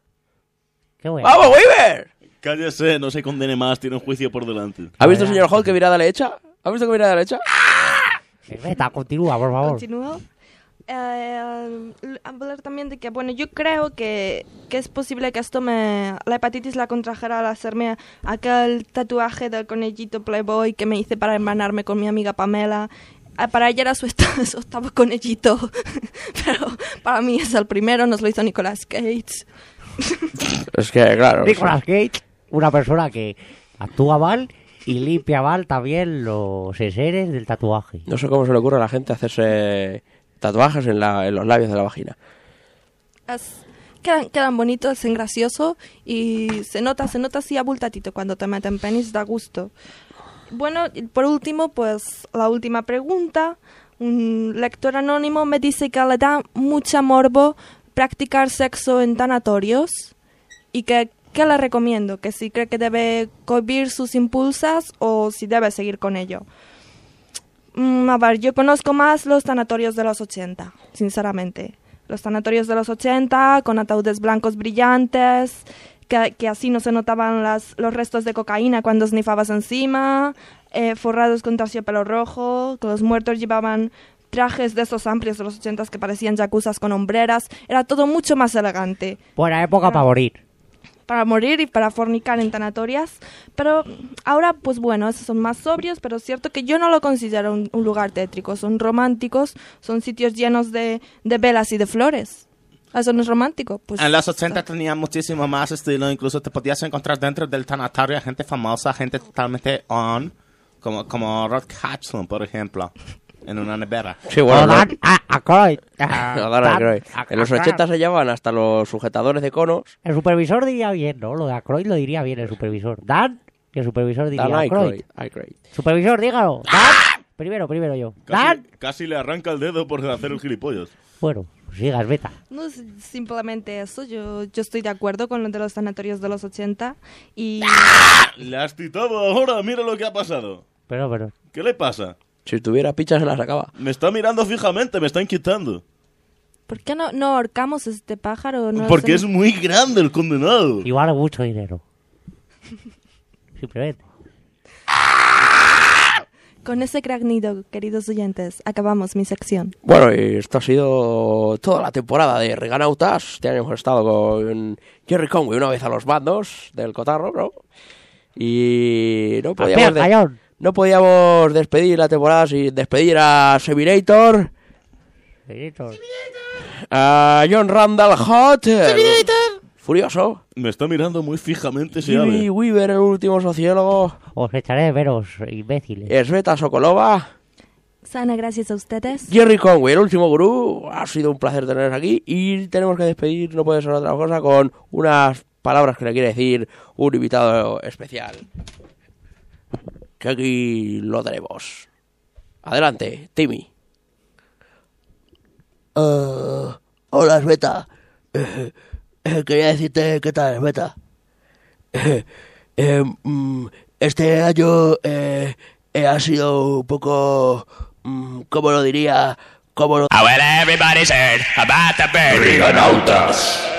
Qué bueno. ¡Vamos, Weaver! Cállese, no se condene más, tiene un juicio por delante. ¿Ha visto, señor Holt, qué mirada le echa? ¿Ha visto qué mirada le echa? Veta, continúa, por favor. Continúo. Eh, hablar también de que, bueno, yo creo que, que es posible que esto me... La hepatitis la contrajera al hacerme aquel tatuaje del conejito Playboy que me hice para hermanarme con mi amiga Pamela. Ah, para ella era su, esta- su octavo conejito, pero para mí es el primero, nos lo hizo Nicolas Cage. Es que, claro. Nicolas Cage, una persona que actúa mal y limpia mal también los seres del tatuaje. No sé cómo se le ocurre a la gente hacerse tatuajes en, la, en los labios de la vagina. Es- quedan, quedan bonitos, es gracioso y se nota, se nota así abultatito cuando te meten penis, da gusto. Bueno, y por último, pues la última pregunta. Un lector anónimo me dice que le da mucha morbo practicar sexo en tanatorios y que, que le recomiendo, que si cree que debe cohibir sus impulsos o si debe seguir con ello. Mm, a ver, yo conozco más los tanatorios de los ochenta, sinceramente. Los tanatorios de los ochenta, con ataúdes blancos brillantes, que, que así no se notaban las, los restos de cocaína cuando snifabas encima, eh, forrados con terciopelo rojo, que los muertos llevaban trajes de esos amplios de los ochentas que parecían yacuzas con hombreras. Era todo mucho más elegante. Buena época para morir. Para morir y para fornicar en tanatorias. Pero ahora, pues bueno, esos son más sobrios, pero es cierto que yo no lo considero un, un lugar tétrico. Son románticos, son sitios llenos de, de velas y de flores. ¿Eso no es romántico? Pues En los ochenta tenía muchísimo más estilo, incluso te podías encontrar dentro del tanatorio a gente famosa, gente totalmente on, como, como Rod Hudson, por ejemplo, en una nevera. Sí, bueno, no. Dan Aykroyd. No, Dan Aykroyd. En los ochenta se llamaban hasta los sujetadores de conos. El supervisor diría bien, ¿no? Lo de Aykroyd lo diría bien el supervisor. Dan, que el supervisor diría Dan Aykroyd. Aykroyd. Aykroyd. Supervisor, dígalo. Dan. Primero, primero yo. Dan. Casi, casi le arranca el dedo por hacer el gilipollas. Bueno, sigas, beta. No es simplemente eso, yo, yo estoy de acuerdo con lo de los sanatorios de los ochenta y... Le has titado ahora, mira lo que ha pasado. Pero, pero... ¿Qué le pasa? Si tuviera picha se la sacaba. Me está mirando fijamente, me está inquietando. ¿Por qué no, no ahorcamos a este pájaro? No Porque hacemos- es muy grande el condenado. Y vale mucho dinero. Simplemente. Con ese cragnido, queridos oyentes, acabamos mi sección. Bueno, y esto ha sido toda la temporada de Reganautas. Este año hemos estado con Jerry Conway una vez a los bandos del cotarro, ¿no? Y no podíamos, de- no podíamos despedir la temporada sin despedir a Seminator, a John Randall Hot, Furioso, Me está mirando muy fijamente ese Jimmy ave. Weaver, el último sociólogo, Os echaré de veros, imbéciles. Esveta Sokolova, Sana, gracias a ustedes. Jerry Conway, el último gurú. Ha sido un placer teneros aquí y tenemos que despedir, no puede ser otra cosa, con unas palabras que le quiere decir un invitado especial. Que aquí lo tenemos. Adelante, Timmy. Uh, hola, Sveta. Eh, eh, quería decirte qué tal, Sveta. Eh, eh, mm, este año eh, eh, ha sido un poco, mm, ¿cómo lo diría? ¿Cómo lo... Ah, well, everybody's heard about the bird. Reganautas.